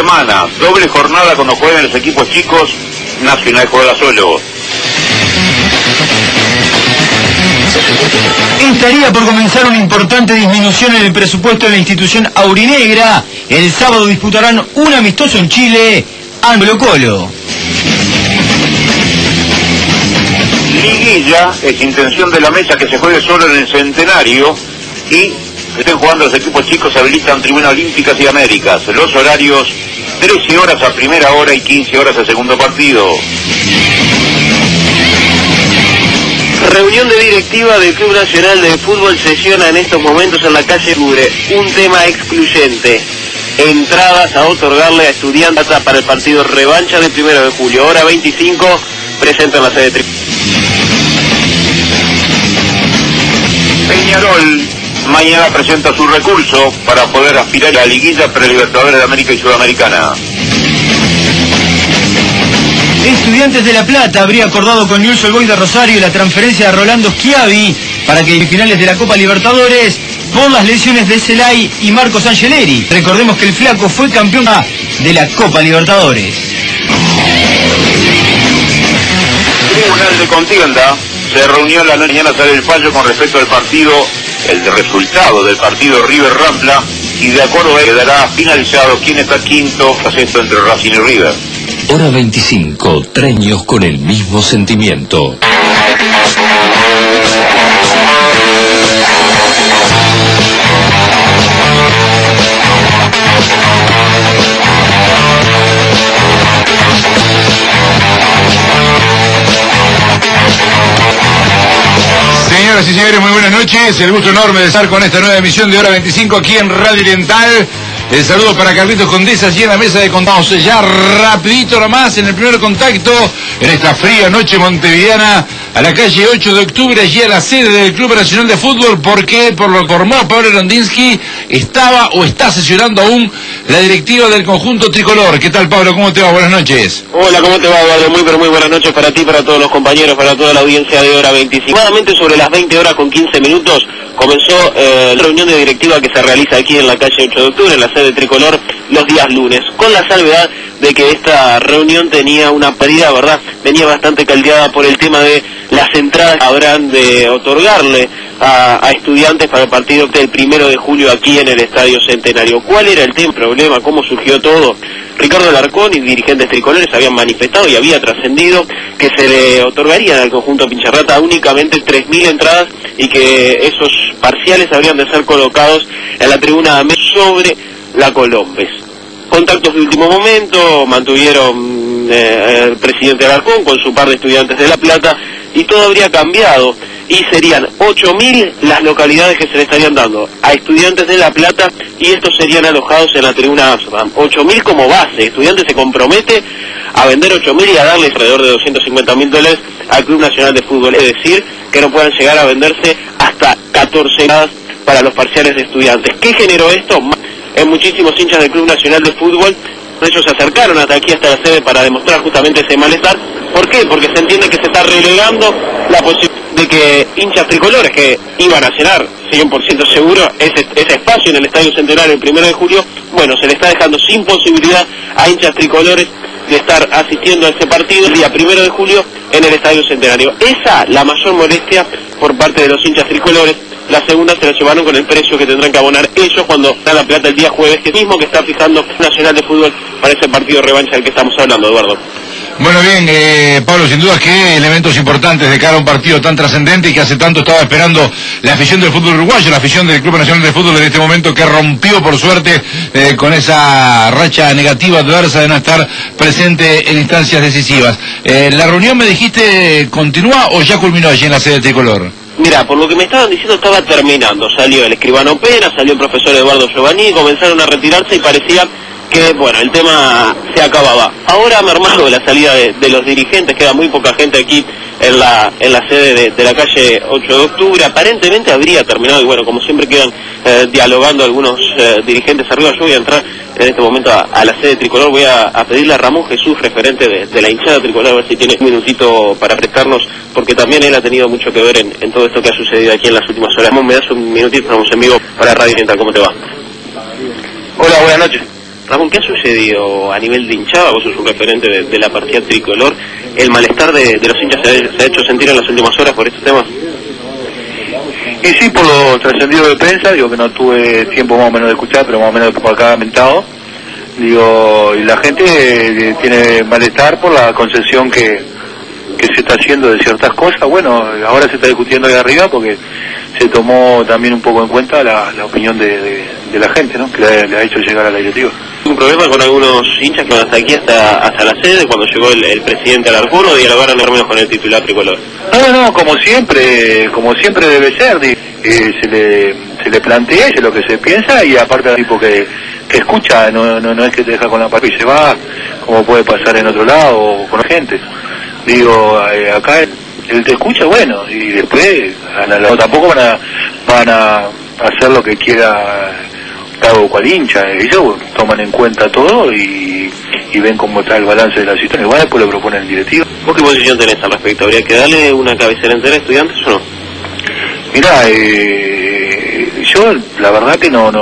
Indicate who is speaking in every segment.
Speaker 1: semana, doble jornada cuando juegan los equipos chicos, Nacional juega solo.
Speaker 2: Estaría por comenzar una importante disminución en el presupuesto de la institución aurinegra. El sábado disputarán un amistoso en Chile, Colo-Colo.
Speaker 1: Liguilla es intención de la mesa que se juegue solo en el Centenario y estén jugando los equipos chicos, se habilitan Tribuna Olímpicas y Américas. Los horarios, 13 horas a primera hora y 15 horas a segundo partido.
Speaker 3: Reunión de directiva del Club Nacional de Fútbol sesiona en estos momentos en la calle Cubre. Un tema excluyente: entradas a otorgarle a Estudiantes para el partido revancha del 1 de julio. Hora 25, presenta en la sede.
Speaker 1: Peñarol mañana presenta su recurso para poder aspirar a la liguilla Prelibertadores de América y Sudamericana.
Speaker 2: Estudiantes de La Plata habría acordado con Newell's Old Boys de Rosario la transferencia de Rolando Schiavi para que en finales de la Copa Libertadores por las lesiones de Celay y Marcos Angeleri. Recordemos que el Flaco fue campeón de la Copa Libertadores.
Speaker 1: Tribunal de Contienda se reunió en la mañana, sale el fallo con respecto al partido, el resultado del partido River Rampla, y de acuerdo a él quedará finalizado quién está quinto, esto entre Racing y River.
Speaker 4: Hora 25, treños con el mismo sentimiento.
Speaker 5: Señoras y señores, muy buenas noches. El gusto enorme de estar con esta nueva emisión de Hora 25 aquí en Radio Oriental. El saludo para Carlitos Condesa allí en la mesa de contactos. Ya rapidito nomás en el primer contacto en esta fría noche montevideana a la calle 8 de octubre, allí a la sede del Club Nacional de Fútbol, porque por lo que informó Pablo Rondinsky estaba o está sesionando aún la directiva del conjunto tricolor. ¿Qué tal, Pablo? ¿Cómo te va? Buenas noches.
Speaker 3: Hola, ¿cómo te va, Eduardo? Muy buenas noches para ti, para todos los compañeros, para toda la audiencia de Hora 25. Nuevamente sobre las 20 horas con 15 minutos comenzó la reunión de directiva que se realiza aquí en la calle 8 de octubre, en la sede tricolor, los días lunes, con la salvedad de que esta reunión tenía una pérdida, ¿verdad? Venía bastante caldeada por el tema de las entradas que habrán de otorgarle a Estudiantes para el partido del 1 de julio aquí en el Estadio Centenario. ¿Cuál era el tema, problema, cómo surgió todo? Ricardo Alarcón y dirigentes tricolores habían manifestado y había trascendido que se le otorgarían al conjunto Pincharrata únicamente 3.000 entradas y que esos parciales habrían de ser colocados en la tribuna sobre la Colombes. Contactos de último momento mantuvieron el presidente Alarcón con su par de Estudiantes de La Plata y todo habría cambiado y serían 8.000 las localidades que se le estarían dando a Estudiantes de La Plata y estos serían alojados en la tribuna Amsterdam. 8.000 como base. Estudiantes se compromete a vender 8.000 y a darle alrededor de $250.000 al Club Nacional de Fútbol, es decir, que no puedan llegar a venderse hasta 14 entradas para los parciales de Estudiantes. ¿Qué generó esto? En muchísimos hinchas del Club Nacional de Fútbol, ellos se acercaron hasta aquí, hasta la sede, para demostrar justamente ese malestar. ¿Por qué? Porque se entiende que se está relegando la posibilidad de que hinchas tricolores que iban a llenar 100% seguro ese espacio en el Estadio Centenario el 1 de julio, bueno, se le está dejando sin posibilidad a hinchas tricolores de estar asistiendo a ese partido el día 1 de julio en el Estadio Centenario. Esa la mayor molestia por parte de los hinchas tricolores. La segunda se la llevaron con el precio que tendrán que abonar ellos cuando dan La Plata el día jueves, que mismo que está fijando Nacional de Fútbol para ese partido de revancha del que estamos hablando, Eduardo.
Speaker 5: Bueno, bien, Pablo, sin duda que elementos importantes de cara a un partido tan trascendente y que hace tanto estaba esperando la afición del fútbol uruguayo, la afición del Club Nacional de Fútbol en este momento, que rompió por suerte con esa racha negativa adversa de no estar presente en instancias decisivas. ¿La reunión, me dijiste, continúa o ya culminó allí en la sede tricolor?
Speaker 3: Mira, por lo que me estaban diciendo estaba terminando. Salió el escribano Pena, salió el profesor Eduardo Giovanni, comenzaron a retirarse y parecía que, bueno, el tema se acababa. Ahora ha mermado la salida de los dirigentes, queda muy poca gente aquí en la sede de la calle 8 de octubre. Aparentemente habría terminado y, bueno, como siempre quedan dialogando algunos dirigentes arriba. Yo voy a entrar en este momento a la sede tricolor, voy a pedirle a Ramón Jesús, referente de la hinchada tricolor, a ver si tiene un minutito para prestarnos, porque también él ha tenido mucho que ver en todo esto que ha sucedido aquí en las últimas horas. Ramón, me das un minutito, estamos en vivo para Radio Oriental. ¿Cómo te va?
Speaker 6: Hola, buenas noches.
Speaker 3: Ramón, ¿qué ha sucedido a nivel de hinchada? Vos sos un referente de la partida tricolor. ¿El malestar de los hinchas se ha hecho sentir en las últimas horas por estos temas?
Speaker 6: Y sí, por lo trascendido de prensa, digo que no tuve tiempo más o menos de escuchar, pero más o menos por acá mentado. Digo, y la gente tiene malestar por la concesión que se está haciendo de ciertas cosas. Bueno, ahora se está discutiendo ahí arriba porque se tomó también un poco en cuenta la opinión de la gente, ¿no? Que le ha hecho llegar a la directiva.
Speaker 3: ¿Un problema con algunos hinchas que van hasta aquí, hasta la sede, cuando llegó el presidente Alarcón, o dialogaron al menos con el titular tricolor?
Speaker 6: No, como siempre debe ser. Se le plantea, es lo que se piensa, y aparte el tipo que escucha, no es que te deja con la papa y se va, como puede pasar en otro lado o con gente. Digo, acá él te escucha, bueno, y después tampoco van a hacer lo que quiera cada o cual hincha. Ellos toman en cuenta todo y ven cómo está el balance de la situación. Igual después lo propone el directivo.
Speaker 3: ¿Vos qué posición tenés al respecto? ¿Habría que darle una cabecera entera a Estudiantes o no?
Speaker 6: Mirá, yo la verdad que no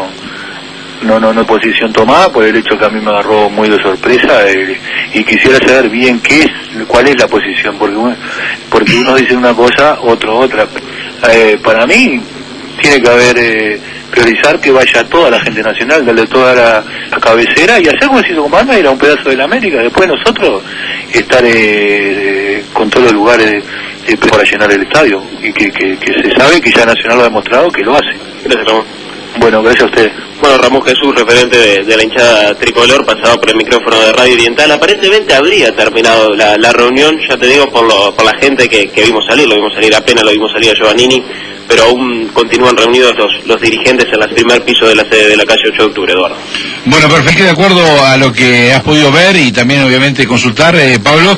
Speaker 6: posición tomada por el hecho que a mí me agarró muy de sorpresa, y quisiera saber bien cuál es la posición, porque unos dicen una cosa, otro otra. Para mí tiene que haber priorizar que vaya toda la gente nacional, darle toda la cabecera y hacer como se hizo con Palma, ir a un pedazo de la América, después nosotros estar con todos los lugares para llenar el estadio, y que se sabe que ya Nacional lo ha demostrado que lo hace.
Speaker 3: Gracias, Ramón.
Speaker 6: Bueno, gracias a ustedes.
Speaker 3: Bueno, Ramón Jesús, referente de la hinchada tricolor, pasado por el micrófono de Radio Oriental. Aparentemente habría terminado la reunión, ya te digo, por la gente que vimos salir. Lo vimos salir apenas, lo vimos salir a Giovannini, pero aún continúan reunidos los dirigentes en el primer piso de la sede de la calle 8 de octubre, Eduardo.
Speaker 5: Bueno, perfecto, de acuerdo a lo que has podido ver y también obviamente consultar, Pablo,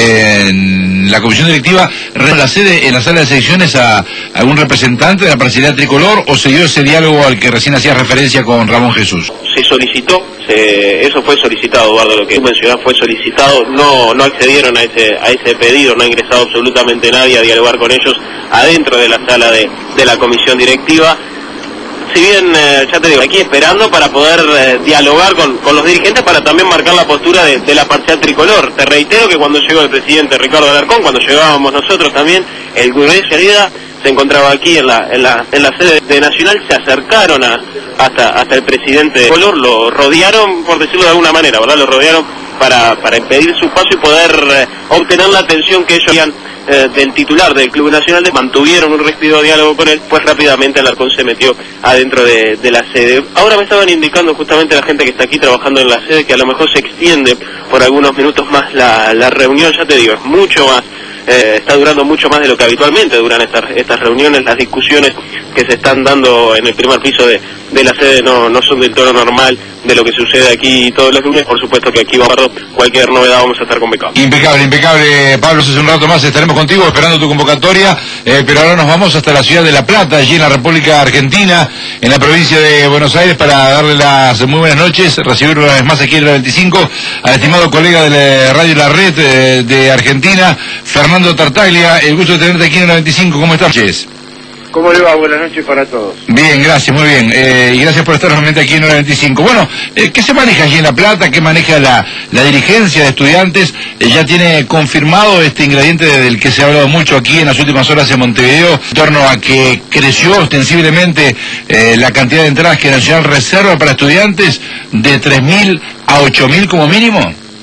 Speaker 5: en la comisión directiva, la sede en la sala de selecciones a algún representante de la parcialidad tricolor, o se dio ese diálogo al que recién hacías referencia con Ramón Jesús.
Speaker 3: Se solicitó, eso fue solicitado, Eduardo, lo que tú mencionás fue solicitado, no accedieron a ese pedido, no ha ingresado absolutamente nadie a dialogar con ellos adentro de la sala de la comisión directiva. Si bien, ya te digo, aquí esperando para poder dialogar con los dirigentes, para también marcar la postura de la parcial tricolor. Te reitero que cuando llegó el presidente Ricardo Alarcón, cuando llegábamos nosotros también, el grueso se encontraba aquí en la sede de Nacional, se acercaron hasta el presidente tricolor, lo rodearon, por decirlo de alguna manera, ¿verdad? Lo rodearon para impedir su paso y poder obtener la atención que ellos habían del titular del Club Nacional. Mantuvieron un respiro diálogo con él, pues rápidamente Alarcón se metió adentro de la sede. Ahora me estaban indicando justamente la gente que está aquí trabajando en la sede que a lo mejor se extiende por algunos minutos más la reunión, ya te digo, es mucho más. Está durando mucho más de lo que habitualmente duran estas reuniones. Las discusiones que se están dando en el primer piso de la sede no son del tono normal de lo que sucede aquí todos los lunes. Por supuesto que aquí cualquier novedad vamos a estar convocados.
Speaker 5: Impecable, Pablo. Hace un rato más estaremos contigo esperando tu convocatoria, pero ahora nos vamos hasta la ciudad de La Plata, allí en la República Argentina, en la provincia de Buenos Aires, para darle las muy buenas noches, recibir una vez más aquí en la 25 al estimado colega de la Radio La Red de Argentina, Fernando Tartaglia. El gusto de tenerte aquí en la 25. ¿Cómo estás?
Speaker 7: ¿Cómo le va? Buenas noches para todos.
Speaker 5: Bien, gracias, muy bien. Y gracias por estar nuevamente aquí en Hora 25. Bueno, ¿qué se maneja allí en La Plata? ¿Qué maneja la dirigencia de Estudiantes? ¿Ya tiene confirmado este ingrediente del que se ha hablado mucho aquí en las últimas horas en Montevideo, en torno a que creció ostensiblemente la cantidad de entradas que Nacional reserva para Estudiantes de 3.000 a 8.000 como mínimo?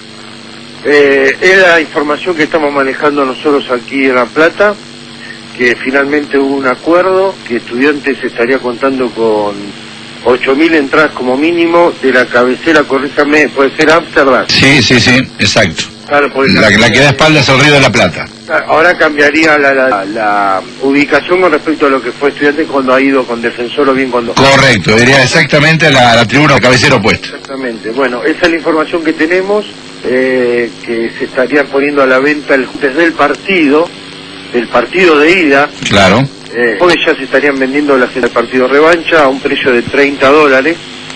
Speaker 7: Es la información que estamos manejando nosotros aquí en La Plata, que finalmente hubo un acuerdo, que Estudiantes estaría contando con 8.000 entradas como mínimo de la cabecera, corríjame, puede ser Amsterdam.
Speaker 5: Sí, exacto.
Speaker 7: Claro,
Speaker 5: la que da espaldas al Río de la Plata.
Speaker 7: Ahora cambiaría la ubicación con respecto a lo que fue Estudiantes cuando ha ido con Defensor o bien con dos.
Speaker 5: Correcto, iría exactamente a la tribuna de cabecera opuesta.
Speaker 7: Exactamente, bueno, esa es la información que tenemos, que se estarían poniendo a la venta desde el partido de ida.
Speaker 5: Claro.
Speaker 7: Hoy ya se estarían vendiendo las del partido revancha a un precio de $30,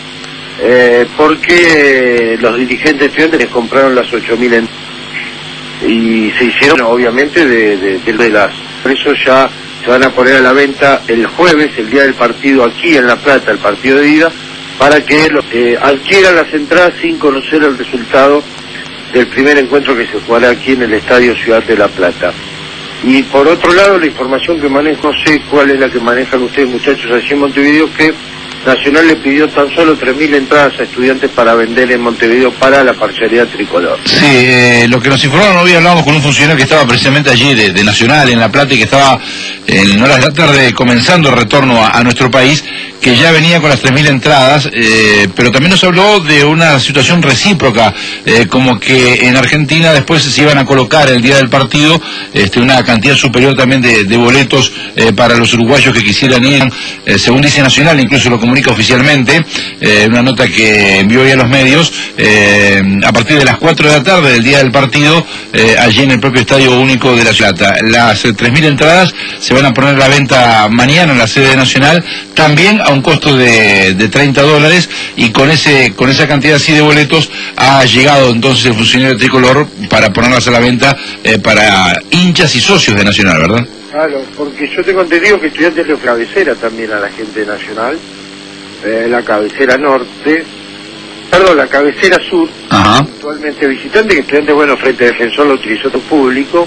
Speaker 7: porque los dirigentes Estudiantes les compraron las 8.000 y se hicieron obviamente de las. Por eso ya se van a poner a la venta el jueves, el día del partido aquí en La Plata, el partido de ida, para que adquieran las entradas sin conocer el resultado del primer encuentro que se jugará aquí en el Estadio Ciudad de La Plata. Y por otro lado, la información que manejo, no sé cuál es la que manejan ustedes, muchachos, allí en Montevideo, que Nacional le pidió tan solo 3.000 entradas a Estudiantes para vender en Montevideo para la parcialidad tricolor.
Speaker 5: Sí, lo que nos informaron hoy, hablamos con un funcionario que estaba precisamente allí de Nacional en La Plata y que estaba en horas de la tarde comenzando el retorno a nuestro país, que ya venía con las 3.000 entradas, pero también nos habló de una situación recíproca, como que en Argentina después se iban a colocar el día del partido una cantidad superior también de boletos para los uruguayos que quisieran ir, según dice Nacional, incluso lo comunica oficialmente, una nota que envió hoy a los medios, a partir de las 4 de la tarde del día del partido, allí en el propio Estadio Único de La Plata. Las 3.000 entradas se van a poner a la venta mañana en la sede Nacional, también a un costo de $30, y con esa cantidad así de boletos ha llegado entonces el funcionario tricolor para ponerlas a la venta para hinchas y socios de Nacional, ¿verdad?
Speaker 7: Claro, porque yo tengo entendido que Estudiantes le cabecera también a la gente de Nacional, la cabecera norte, perdón, la cabecera sur, actualmente visitante, que Estudiantes, bueno, frente a Defensor lo utilizó todo público,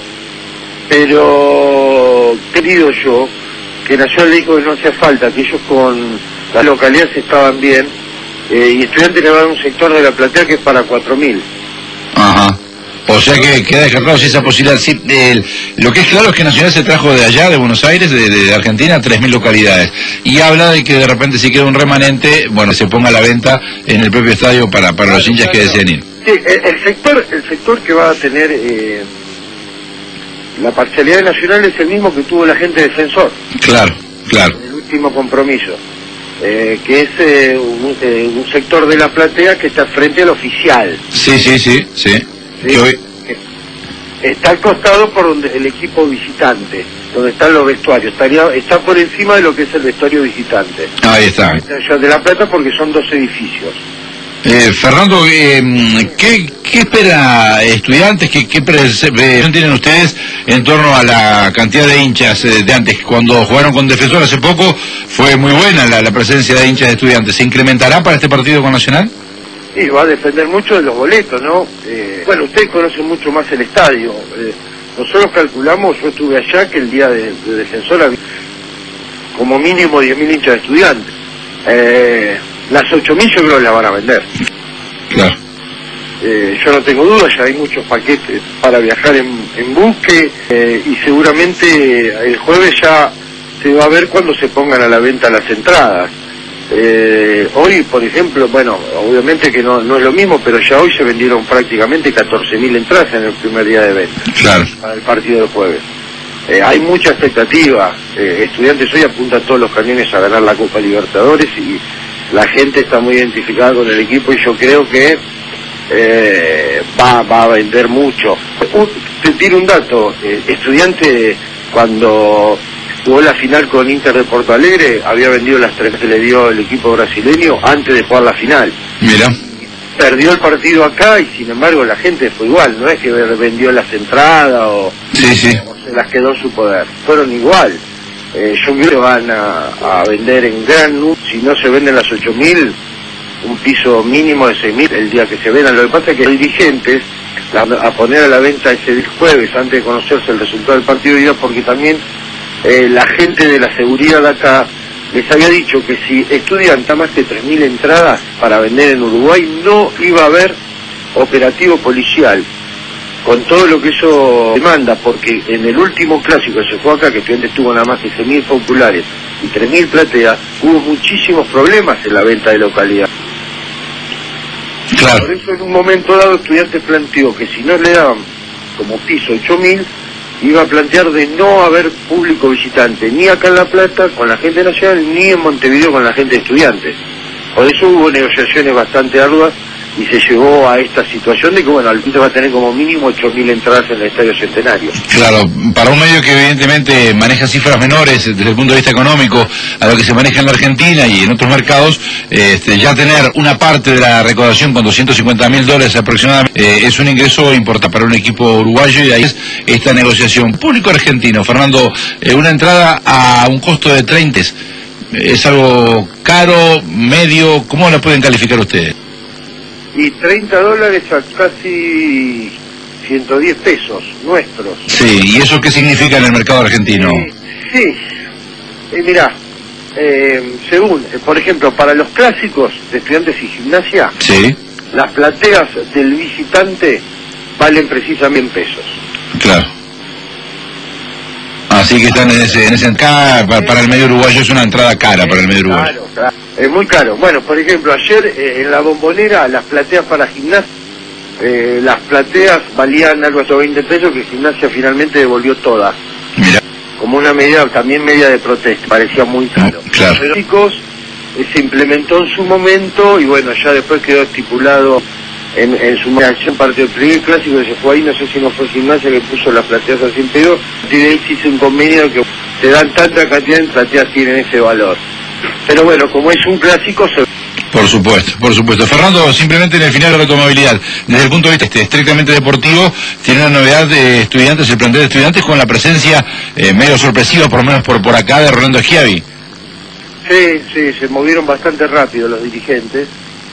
Speaker 7: pero querido yo, que Nacional le dijo que no hacía falta, que ellos con las localidades estaban bien, y Estudiantes le va a dar un sector de la platea que es para 4.000.
Speaker 5: Ajá. O sea que queda descartado esa posibilidad. Sí, lo que es claro es que Nacional se trajo de allá, de Buenos Aires, de Argentina, 3.000 localidades. Y habla de que de repente si queda un remanente, bueno, se ponga a la venta en el propio estadio para los hinchas que deseen ir.
Speaker 7: Sí, el sector que va a tener la parcialidad Nacional es el mismo que tuvo la gente de Defensor.
Speaker 5: Claro, claro.
Speaker 7: El último compromiso. Que es un sector de la platea que está frente al oficial.
Speaker 5: Sí.
Speaker 7: Que hoy está al costado por donde el equipo visitante, donde están los vestuarios, está por encima de lo que es el vestuario visitante.
Speaker 5: Ahí está.
Speaker 7: De La Plata, porque son 2 edificios.
Speaker 5: Fernando, ¿qué espera Estudiantes? ¿Qué presión tienen ustedes en torno a la cantidad de hinchas de antes? Cuando jugaron con Defensor hace poco fue muy buena la presencia de hinchas de Estudiantes. ¿Se incrementará para este partido con Nacional?
Speaker 7: Sí, va a depender mucho de los boletos, ¿no? Bueno, ustedes conocen mucho más el estadio. Nosotros calculamos, yo estuve allá, que el día de Defensor había como mínimo 10.000 hinchas de Estudiantes. Las 8.000 yo creo que las van a vender.
Speaker 5: Claro.
Speaker 7: Yo no tengo duda, ya hay muchos paquetes para viajar en buque, y seguramente el jueves ya se va a ver cuando se pongan a la venta las entradas. Hoy, por ejemplo, bueno, obviamente que no es lo mismo, pero ya hoy se vendieron prácticamente 14.000 entradas en el primer día de venta.
Speaker 5: Claro.
Speaker 7: Para el partido del jueves. Hay mucha expectativa. Estudiantes hoy apuntan todos los cañones a ganar la Copa Libertadores y la gente está muy identificada con el equipo, y yo creo que va a vender mucho. Te tiro un dato. Estudiante, cuando jugó la final con Inter de Porto Alegre, había vendido las 3 que le dio el equipo brasileño antes de jugar la final.
Speaker 5: Mira.
Speaker 7: Perdió el partido acá y sin embargo la gente fue igual, no es que vendió las entradas o se las quedó en su poder, fueron igual. Yo creo que van a vender en gran número. Si no se venden las 8.000, un piso mínimo de 6.000 el día que se vendan. Lo que pasa es que los dirigentes a poner a la venta ese jueves antes de conocerse el resultado del partido de ida, porque también la gente de la seguridad de acá les había dicho que si Estudiantes más que 3.000 entradas para vender en Uruguay, no iba a haber operativo policial, con todo lo que eso demanda, porque en el último clásico que se jugó acá, que Estudiantes tuvo nada más que 6.000 populares y 3.000 plateas, hubo muchísimos problemas en la venta de localidad.
Speaker 5: Claro.
Speaker 7: Por eso en un momento dado Estudiantes planteó que si no le daban como piso 8.000, iba a plantear de no haber público visitante, ni acá en La Plata con la gente nacional, ni en Montevideo con la gente de Estudiantes. Por eso hubo negociaciones bastante arduas y se llegó a esta situación de que, bueno, al punto va a tener como mínimo 8.000 entradas en el Estadio Centenario.
Speaker 5: Claro, para un medio que evidentemente maneja cifras menores desde el punto de vista económico a lo que se maneja en la Argentina y en otros mercados, ya tener una parte de la recaudación con $250.000 aproximadamente es un ingreso importante para un equipo uruguayo, y ahí es esta negociación. Público argentino, Fernando, una entrada a un costo de 30. ¿Es algo caro, medio? ¿Cómo lo pueden calificar ustedes?
Speaker 7: Y $30 a casi 110 pesos nuestros.
Speaker 5: Sí, ¿y eso qué significa en el mercado argentino?
Speaker 7: Sí, mirá, según, por ejemplo, para los clásicos de Estudiantes y Gimnasia,
Speaker 5: Sí,
Speaker 7: las plateas del visitante valen precisamente pesos.
Speaker 5: claro. Así que están en ese para el medio uruguayo es una entrada cara para el medio uruguayo.
Speaker 7: Claro, claro. Es muy caro. Bueno, por ejemplo, ayer en la Bombonera, las plateas para Gimnasia, las plateas valían algo hasta 20 pesos, que Gimnasia finalmente devolvió todas.
Speaker 5: Mira,
Speaker 7: Como una medida, también medida de protesta, parecía muy caro.
Speaker 5: claro.
Speaker 7: Pero chicos, se implementó en su momento y bueno, ya después quedó estipulado en su reacción parte del primer clásico que se fue ahí, no sé si no fue Gimnasia que puso las plateas a 100 pesos, y de ahí se hizo un convenio que te dan tanta cantidad de plateas, tienen ese valor. Pero bueno, como es un clásico,
Speaker 5: Por supuesto, por supuesto. Fernando, simplemente en el final de la automabilidad, desde el punto de vista estrictamente deportivo, tiene una novedad de Estudiantes, el plantel de Estudiantes, con la presencia medio sorpresiva, por lo menos por acá, de Rolando Schiavi.
Speaker 7: sí, se movieron bastante rápido los dirigentes.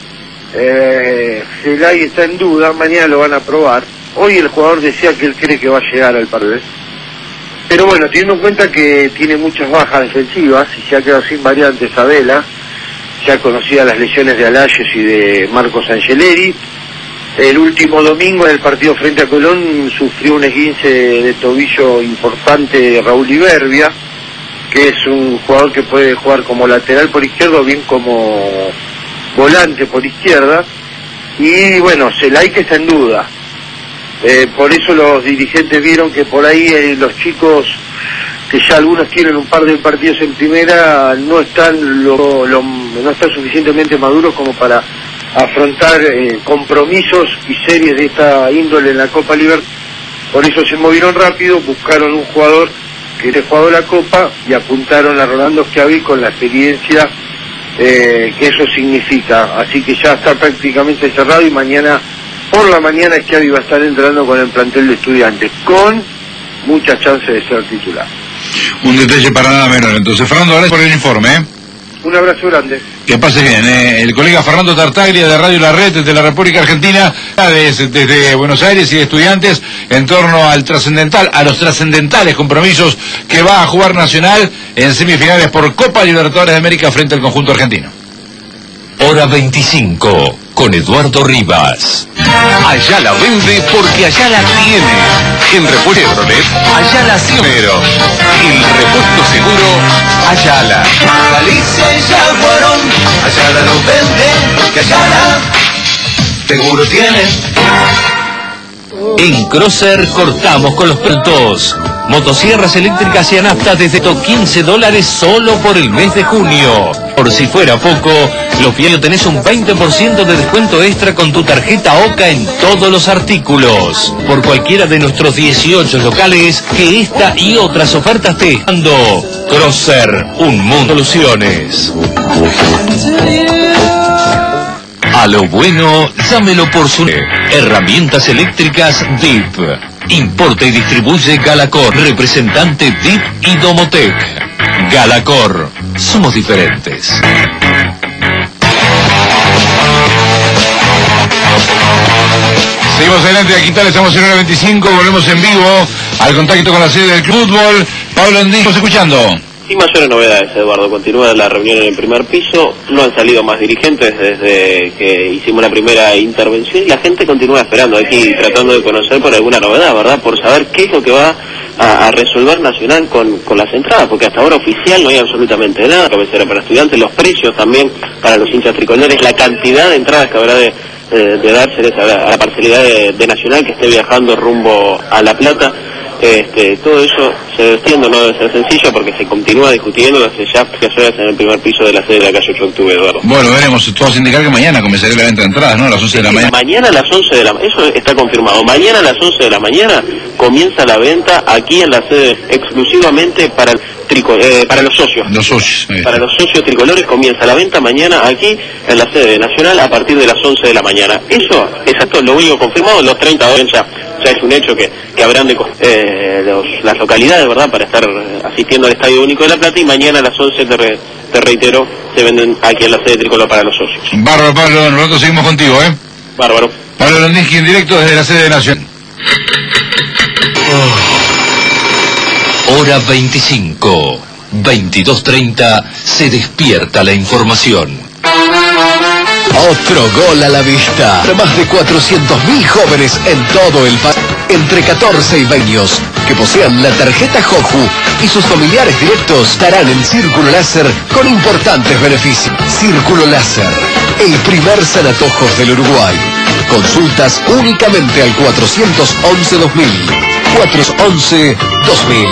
Speaker 7: Celay está en duda, mañana lo van a probar. Hoy el jugador decía que él cree que va a llegar al partido. Pero bueno, teniendo en cuenta que tiene muchas bajas defensivas y se ha quedado sin variantes Abela, ya conocía las lesiones de Alayes y de Marcos Angeleri. El último domingo en el partido frente a Colón sufrió un esguince de tobillo importante Raúl Iberbia, que es un jugador que puede jugar como lateral por izquierda o bien como volante por izquierda. Y bueno, Celay que está en duda. Por eso los dirigentes vieron que por ahí los chicos, que ya algunos tienen un par de partidos en primera, no están no están suficientemente maduros como para afrontar compromisos y series de esta índole en la Copa Libertadores. Por eso se movieron rápido, buscaron un jugador que le jugado la Copa y apuntaron a Rolando Schiavi con la experiencia que eso significa. Así que ya está prácticamente cerrado y mañana por la mañana Schiavi va a estar entrando con el plantel de Estudiantes, con muchas chances de ser titular.
Speaker 5: Un detalle para nada menor. Entonces, Fernando, gracias por el informe.
Speaker 7: Un abrazo grande.
Speaker 5: Que pase bien. El colega Fernando Tartaglia de Radio La Red de la República Argentina, desde Buenos Aires y de Estudiantes, en torno al trascendental, a los trascendentales compromisos que va a jugar Nacional en semifinales por Copa Libertadores de América frente al conjunto argentino.
Speaker 4: Hora 25, con Eduardo Rivas.
Speaker 8: Allá la vende porque allá la tiene. En Repuesto Chevrolet, allá la Ciomero. El repuesto seguro, Ayala. Galicia y Jaguarón, Ayala lo vende porque Ayala seguro tiene.
Speaker 4: En Crosser cortamos con los prontos. Motosierras eléctricas y a nafta desde $15 solo por el mes de junio. Por si fuera poco, los viernes tenés un 20% de descuento extra con tu tarjeta OCA en todos los artículos. Por cualquiera de nuestros 18 locales, que esta y otras ofertas te están dando. Crosser, un mundo de soluciones. A lo bueno, llámelo por su herramientas eléctricas DIP. Importa y distribuye Galacor, representante DIP y Domotec. Galacor, somos diferentes.
Speaker 5: Seguimos adelante, aquí tal, estamos en hora 25, volvemos en vivo al contacto con la sede del fútbol. Pablo Andín, estamos escuchando.
Speaker 3: Sin mayores novedades, Eduardo. Continúa la reunión en el primer piso. No han salido más dirigentes desde que hicimos la primera intervención. Y la gente continúa esperando aquí, tratando de conocer por alguna novedad, ¿verdad? Por saber qué es lo que va a resolver Nacional con las entradas. Porque hasta ahora oficial no hay absolutamente nada. Cabecera para Estudiantes, los precios también para los hinchas tricolores, la cantidad de entradas que habrá de dárseles a la parcialidad de Nacional que esté viajando rumbo a La Plata. Todo eso se extiende, no debe ser sencillo porque se continúa discutiendo hace ya horas en el primer piso de la sede de la calle 8 de octubre, Eduardo.
Speaker 5: Bueno, veremos, todo hace indicar que mañana comenzaría la venta de entradas, ¿no? A las 11 de la mañana.
Speaker 3: Mañana a las 11 de la mañana, eso está confirmado, mañana a las 11 de la mañana comienza la venta aquí en la sede exclusivamente para los socios.
Speaker 5: Los socios.
Speaker 3: Para los socios tricolores comienza la venta mañana aquí en la sede nacional a partir de las 11 de la mañana. Eso, exacto, lo único confirmado, los 30 dólares ya ya es un hecho que habrán de las localidades, ¿verdad?, para estar asistiendo al Estadio Único de La Plata, y mañana a las 11, te reitero, se venden aquí en la sede tricolor para los socios.
Speaker 5: Bárbaro, Pablo, nosotros seguimos contigo,
Speaker 3: Bárbaro.
Speaker 5: Pablo Landinski en directo desde la sede de Nación.
Speaker 4: Hora 25, 22:30, se despierta la información.
Speaker 9: Otro gol a la vista. Más de 400.000 jóvenes en todo el país, entre 14 y 20 años, que posean la tarjeta Joju y sus familiares directos estarán en Círculo Láser con importantes beneficios. Círculo Láser, el primer sanatojos del Uruguay. Consultas únicamente al 411-2000. 411-2000.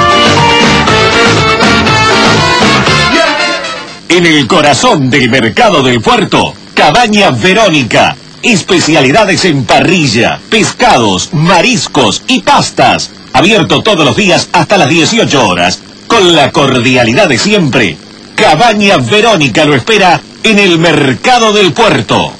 Speaker 10: En el corazón del mercado del puerto, Cabaña Verónica. Especialidades en parrilla, pescados, mariscos y pastas. Abierto todos los días hasta las 18 horas. Con la cordialidad de siempre. Cabaña Verónica lo espera en el mercado del puerto.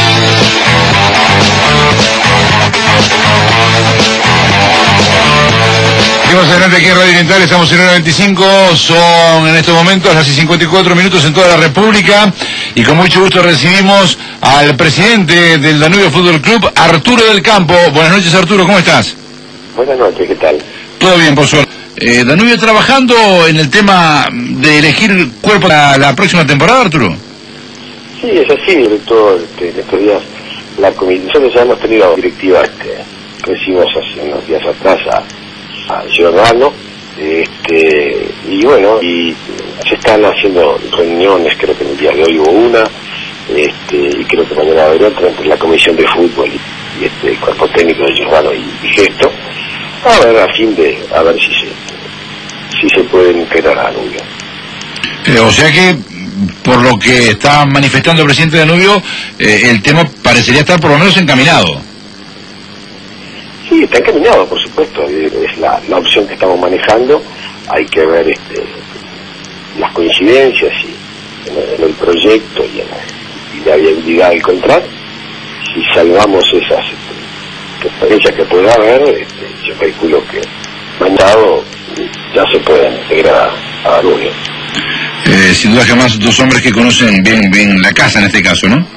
Speaker 5: Seguimos adelante aquí en Radio Oriental, estamos en hora 25, son en estos momentos las 54 minutos en toda la República, y con mucho gusto recibimos al presidente del Danubio Fútbol Club, Arturo del Campo. Buenas noches, Arturo, ¿cómo estás?
Speaker 11: Buenas noches, ¿qué tal?
Speaker 5: Todo bien, por suerte. Danubio trabajando en el tema de elegir cuerpo para la próxima temporada, Arturo.
Speaker 11: Sí, es así, sobre todo en estos días, nosotros ya hemos tenido directiva, recibimos hace unos días atrás a Giordano, y bueno, y se están haciendo reuniones, creo que en el día de hoy hubo una, y creo que mañana va a haber otra entre la Comisión de Fútbol y el cuerpo técnico de Giordano y Gesto, a ver si se pueden integrar a Danubio.
Speaker 5: O sea que, por lo que está manifestando el presidente de Danubio, el tema parecería estar por lo menos encaminado.
Speaker 11: Sí, está encaminado, por supuesto, es la opción que estamos manejando. Hay que ver las coincidencias en el proyecto y la viabilidad del contrato. Si salvamos esas experiencias que pueda haber, yo calculo que mandado ya se pueden integrar a Danubio.
Speaker 5: Sin duda, además, dos hombres que conocen bien la casa en este caso, ¿no?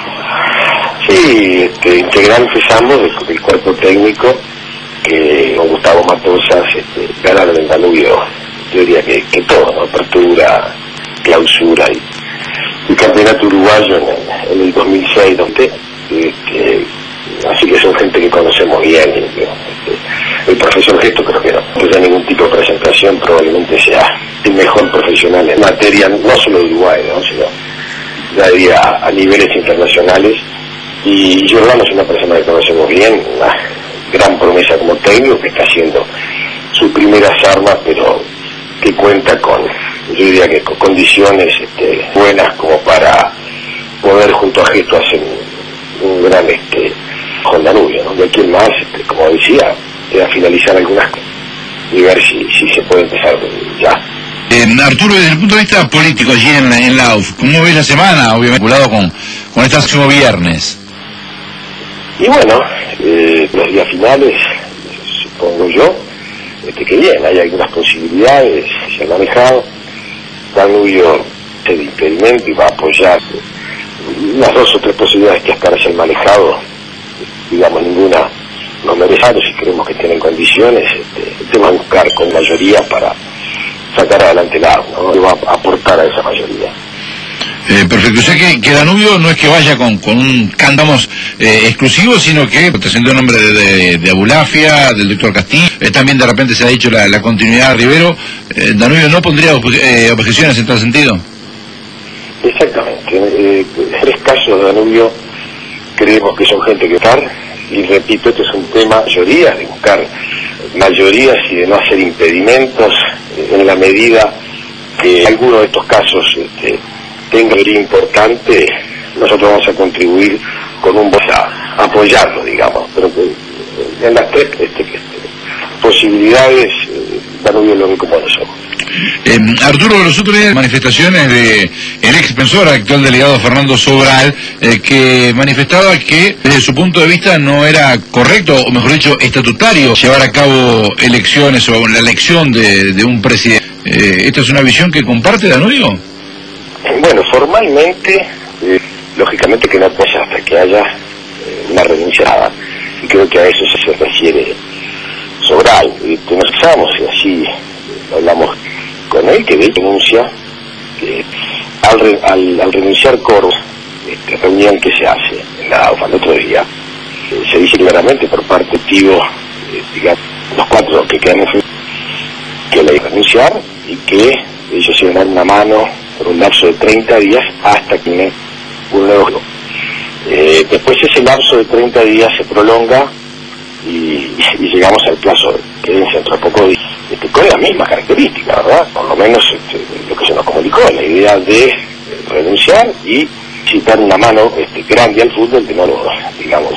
Speaker 11: Sí, integrantes ambos del cuerpo técnico, que con Gustavo Matosas ganaron en Danubio, yo diría que todo, ¿no? Apertura, clausura y campeonato uruguayo en el 2006, así que son gente que conocemos bien. El profesor Gesto creo que no tiene ningún tipo de presentación, probablemente sea el mejor profesional en materia, no solo de Uruguay, ¿no? Sino ya diría a niveles internacionales. Y Giordano es una persona que conocemos bien, una gran promesa como técnico, que está haciendo sus primeras armas, pero que cuenta con, yo diría que con condiciones buenas como para poder junto a Gesto hacer un gran con Danubio, ¿no? De aquí en más, como decía, a finalizar algunas cosas y ver si se puede empezar ya.
Speaker 5: Arturo, desde el punto de vista político allí en la UF, ¿cómo ves la semana, obviamente, vinculado con este próximo viernes?
Speaker 11: Y bueno, los días finales, supongo yo, que bien, hay algunas posibilidades, se han manejado. Danubio se de impedimento y va a apoyar unas 2 o 3 posibilidades que hasta ahora se han manejado, digamos, ninguna no merecemos, si creemos que tienen condiciones, tenemos que buscar con mayoría para sacar adelante el agua, ¿no? Y va a aportar a esa mayoría.
Speaker 5: Perfecto, o sea que Danubio no es que vaya con un cantamos exclusivo, sino que presentó el nombre de Abulafia, del doctor Castillo, también de repente se ha dicho la continuidad de Rivero. ¿Danubio no pondría objeciones en tal sentido?
Speaker 11: Exactamente, 3 casos de Danubio creemos que son gente que estar, y repito, este es un tema de buscar mayorías y de no hacer impedimentos en la medida que alguno de estos casos tenga mayoría importante. Nosotros vamos a contribuir con un voto a apoyarlo, digamos, pero que en las 3 posibilidades Danubio lo ve como nosotros.
Speaker 5: Arturo, los otros días manifestaciones el ex defensor, actual delegado Fernando Sobral, que manifestaba que desde su punto de vista no era correcto, o mejor dicho, estatutario, llevar a cabo elecciones o la elección de un presidente. ¿Esta es una visión que comparte Danubio?
Speaker 11: Bueno, formalmente, lógicamente que no pasa hasta que haya una renunciada, y creo que a eso se refiere Sobral. Nos casamos y así hablamos con él, que de hecho denuncia que al renunciar Corvo, reunión que se hace en la AUFA el otro día, se dice claramente por parte activo, digamos, los 4 que quedan en que le renunciar y que ellos se van a dar una mano por un lapso de 30 días hasta que me un nuevo. Después ese lapso de 30 días se prolonga y llegamos al plazo que dentro de poco con la misma característica, ¿verdad? Por lo menos lo que se nos comunicó, la idea de renunciar y citar una mano grande al fútbol, de no lo, digamos,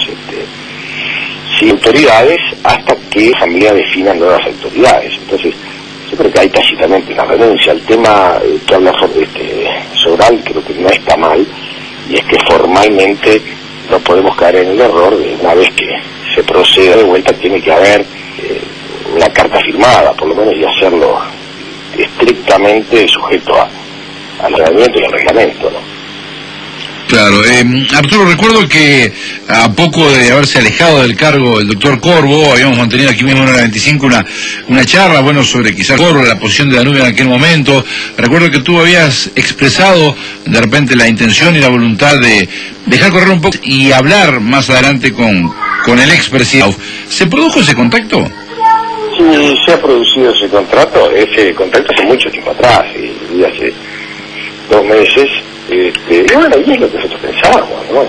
Speaker 11: sin autoridades hasta que la Asamblea defina nuevas autoridades. Entonces, yo creo que hay tácitamente una renuncia. El tema que habla Sobral creo que no está mal, y es que formalmente no podemos caer en el error de una vez que se proceda de vuelta tiene que haber una carta firmada, por lo menos, y hacerlo estrictamente sujeto al reglamento y al reglamento, ¿no?
Speaker 5: Claro, Arturo, recuerdo que a poco de haberse alejado del cargo el doctor Corvo, habíamos mantenido aquí mismo en la 25 una charla, bueno, sobre quizás Corvo, la posición de Danubio en aquel momento. Recuerdo que tú habías expresado de repente la intención y la voluntad de dejar correr un poco y hablar más adelante con el expresidente. ¿Se produjo ese contacto?
Speaker 11: Sí, se ha producido ese contacto hace mucho tiempo atrás, y hace 2 meses. Y bueno, y es lo que nosotros pensábamos, ¿no?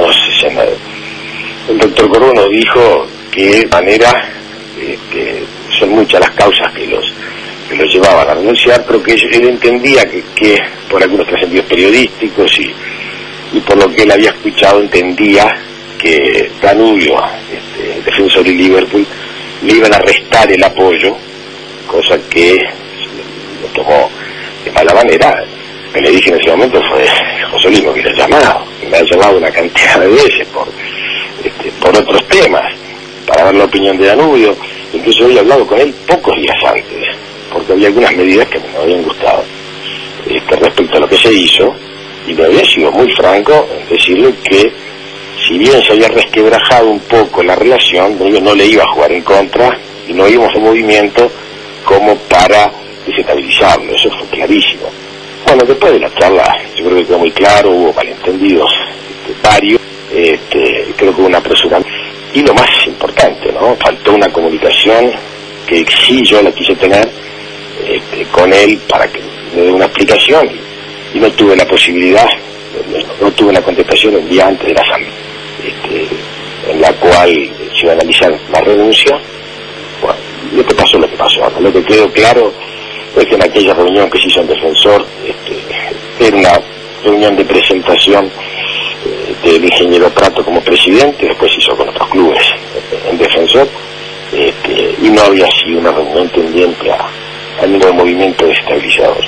Speaker 11: El doctor Corvo nos dijo que de manera son muchas las causas que los llevaban a renunciar, pero que él entendía que por algunos trascendidos periodísticos y por lo que él había escuchado, entendía que Danubio, Defensor y Liverpool, le iban a restar el apoyo, cosa que lo tomó de mala manera. Que le dije en ese momento fue José Luis me hubiera llamado, me ha llamado una cantidad de veces por otros temas, para ver la opinión de Danubio. Incluso había hablado con él pocos días antes, porque había algunas medidas que me habían gustado respecto a lo que se hizo, y me había sido muy franco en decirle que si bien se había resquebrajado un poco la relación, Danubio no le iba a jugar en contra y no íbamos en movimiento como para desestabilizarlo. Eso fue clarísimo. Bueno, después de la charla yo creo que quedó muy claro, hubo malentendidos varios, creo que hubo una apresuramiento, y lo más importante, ¿no? Faltó una comunicación que sí yo la quise tener con él para que me dé una explicación, y no tuve la posibilidad, no tuve la contestación el día antes de la asamblea, en la cual se iba a analizar la renuncia. Bueno, lo que pasó, lo que quedó claro es que en aquella reunión que se hizo en Defensor, era una reunión de presentación del ingeniero Prato como presidente, después se hizo con otros clubes en Defensor, y no había sido una reunión tendiente a ningún movimiento desestabilizador.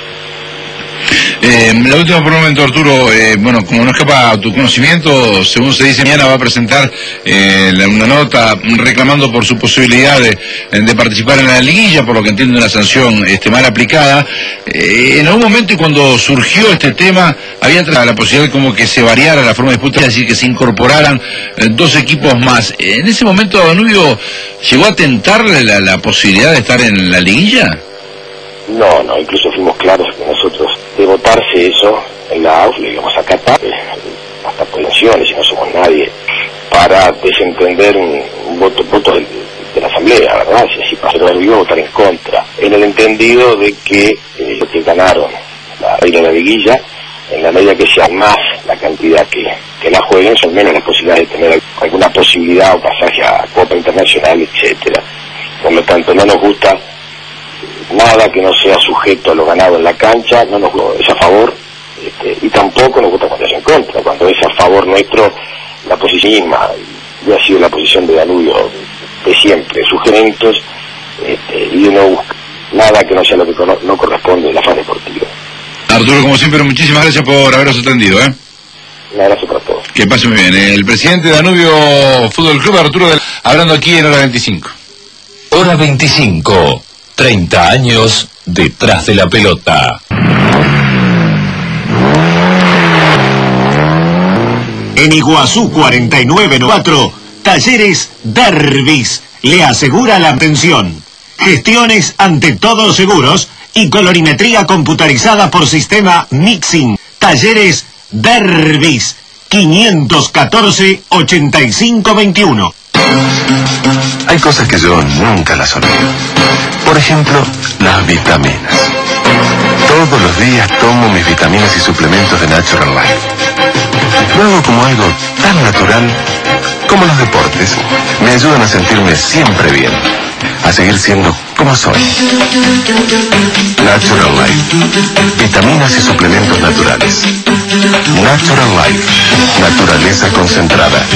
Speaker 5: La última por un momento, Arturo, bueno, como no escapa a tu conocimiento, según se dice, mañana va a presentar una nota reclamando por su posibilidad de participar en la liguilla, por lo que entiendo una sanción mal aplicada. En algún momento, y cuando surgió este tema, había la posibilidad como que se variara la forma de disputa, es decir, que se incorporaran 2 equipos más. En ese momento, Danubio llegó a tentarle la posibilidad de estar en la liguilla.
Speaker 11: No, incluso fuimos claros que nosotros, de votarse eso en la AUF, le íbamos a acatar hasta por elecciones, y no somos nadie para desentender un voto de la asamblea, ¿verdad? Si así pasó, pero iba a votar en contra, en el entendido de que los que ganaron la regla de la liguilla, en la medida que sea más la cantidad que la jueguen, son menos las posibilidades de tener alguna posibilidad o pasaje a Copa Internacional, etcétera. Por lo tanto, no nos gusta nada que no sea sujeto a lo ganado en la cancha, no nos es a favor, y tampoco nos gusta cuando es en contra. Cuando es a favor nuestro, la posición misma, y ha sido la posición de Danubio de siempre, sugerentos, y de no buscar nada que no sea lo que no corresponde a la fase deportiva.
Speaker 5: Arturo, como siempre, muchísimas gracias por habernos atendido, ¿eh?
Speaker 11: Un abrazo para todos.
Speaker 5: Que pase muy bien. El presidente de Danubio Fútbol Club, Arturo, hablando aquí en Hora 25.
Speaker 4: Hora 25. 30 años detrás de la pelota.
Speaker 10: En Iguazú 4994, Talleres Derbis le asegura la atención. Gestiones ante todos los seguros y colorimetría computarizada por sistema Mixing. Talleres Derbis 514-8521.
Speaker 12: Hay cosas que yo nunca las olvido. Por ejemplo, las vitaminas. Todos los días tomo mis vitaminas y suplementos de Natural Life. Lo hago como algo tan natural como los deportes. Me ayudan a sentirme siempre bien, a seguir siendo como soy. Natural Life. Vitaminas y suplementos naturales. Natural Life. Naturaleza concentrada.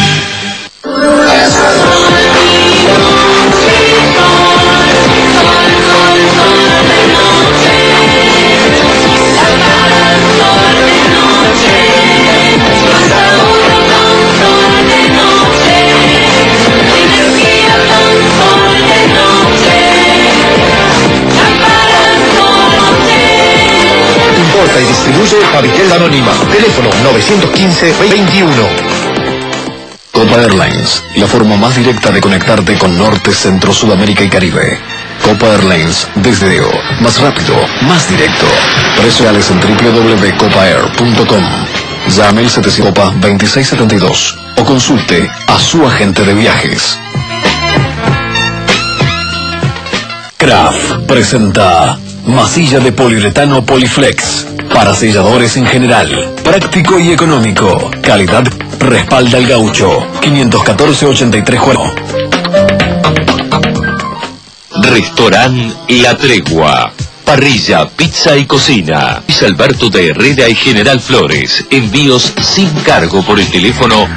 Speaker 9: Importa y distribuye Fabriquel Anónima. Teléfono 915-21. Copa Airlines, la forma más directa de conectarte con Norte, Centro, Sudamérica y Caribe. Copa Airlines, desde DEO, más rápido, más directo. Precios reales en www.copaair.com. Llame el 700 Copa 2672 o consulte a su agente de viajes. Kraft presenta masilla de poliuretano Poliflex para selladores en general. Práctico y económico. Calidad respalda el gaucho. 514-83.
Speaker 4: Restaurant La Tregua. Parrilla, pizza y cocina. Luis Alberto de Herrera y General Flores. Envíos sin cargo por el teléfono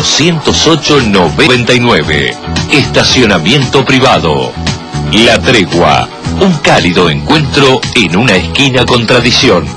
Speaker 4: 208-99. Estacionamiento privado. La Tregua. Un cálido encuentro en una esquina con tradición.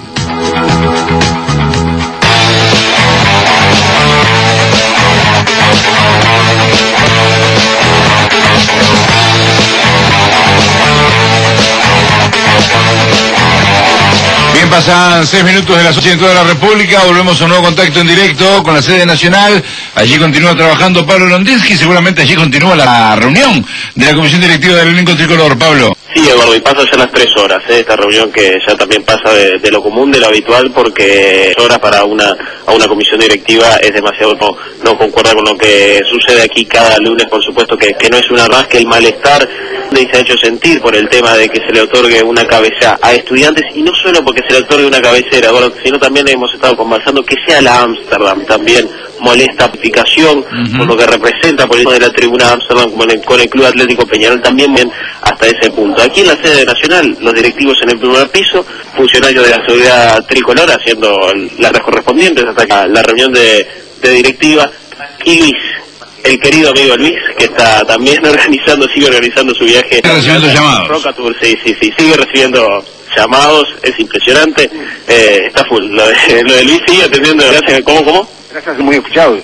Speaker 5: Bien, pasan 6 minutos de las 8 en toda la República. Volvemos a un nuevo contacto en directo con la sede nacional. Allí continúa trabajando Pablo Londinsky. Seguramente allí continúa la reunión de la Comisión Directiva del Elenco Tricolor. Pablo.
Speaker 3: Sí, Eduardo, y pasa ya las 3 horas, esta reunión que ya también pasa de lo común, de lo habitual, porque 3 horas para una comisión directiva es demasiado, no concuerda con lo que sucede aquí cada lunes, por supuesto que no es una más que el malestar se ha hecho sentir por el tema de que se le otorgue una cabeza a estudiantes, y no solo porque se le otorgue una cabecera, Eduardo, sino también hemos estado conversando que sea la Ámsterdam, también molesta aplicación por lo que representa por el de la tribuna Ámsterdam con el Club Atlético Peñarol, también bien hasta ese punto. Aquí en la sede nacional, los directivos en el primer piso, funcionarios de la seguridad tricolor haciendo las correspondientes hasta la reunión de directiva, y Luis, el querido amigo Luis, que está también sigue organizando su viaje.
Speaker 5: Está recibiendo llamados.
Speaker 3: Roca Tour, sí, sigue recibiendo llamados, es impresionante, está full. Lo de Luis sigue atendiendo, gracias, ¿cómo?
Speaker 7: Gracias, muy escuchado.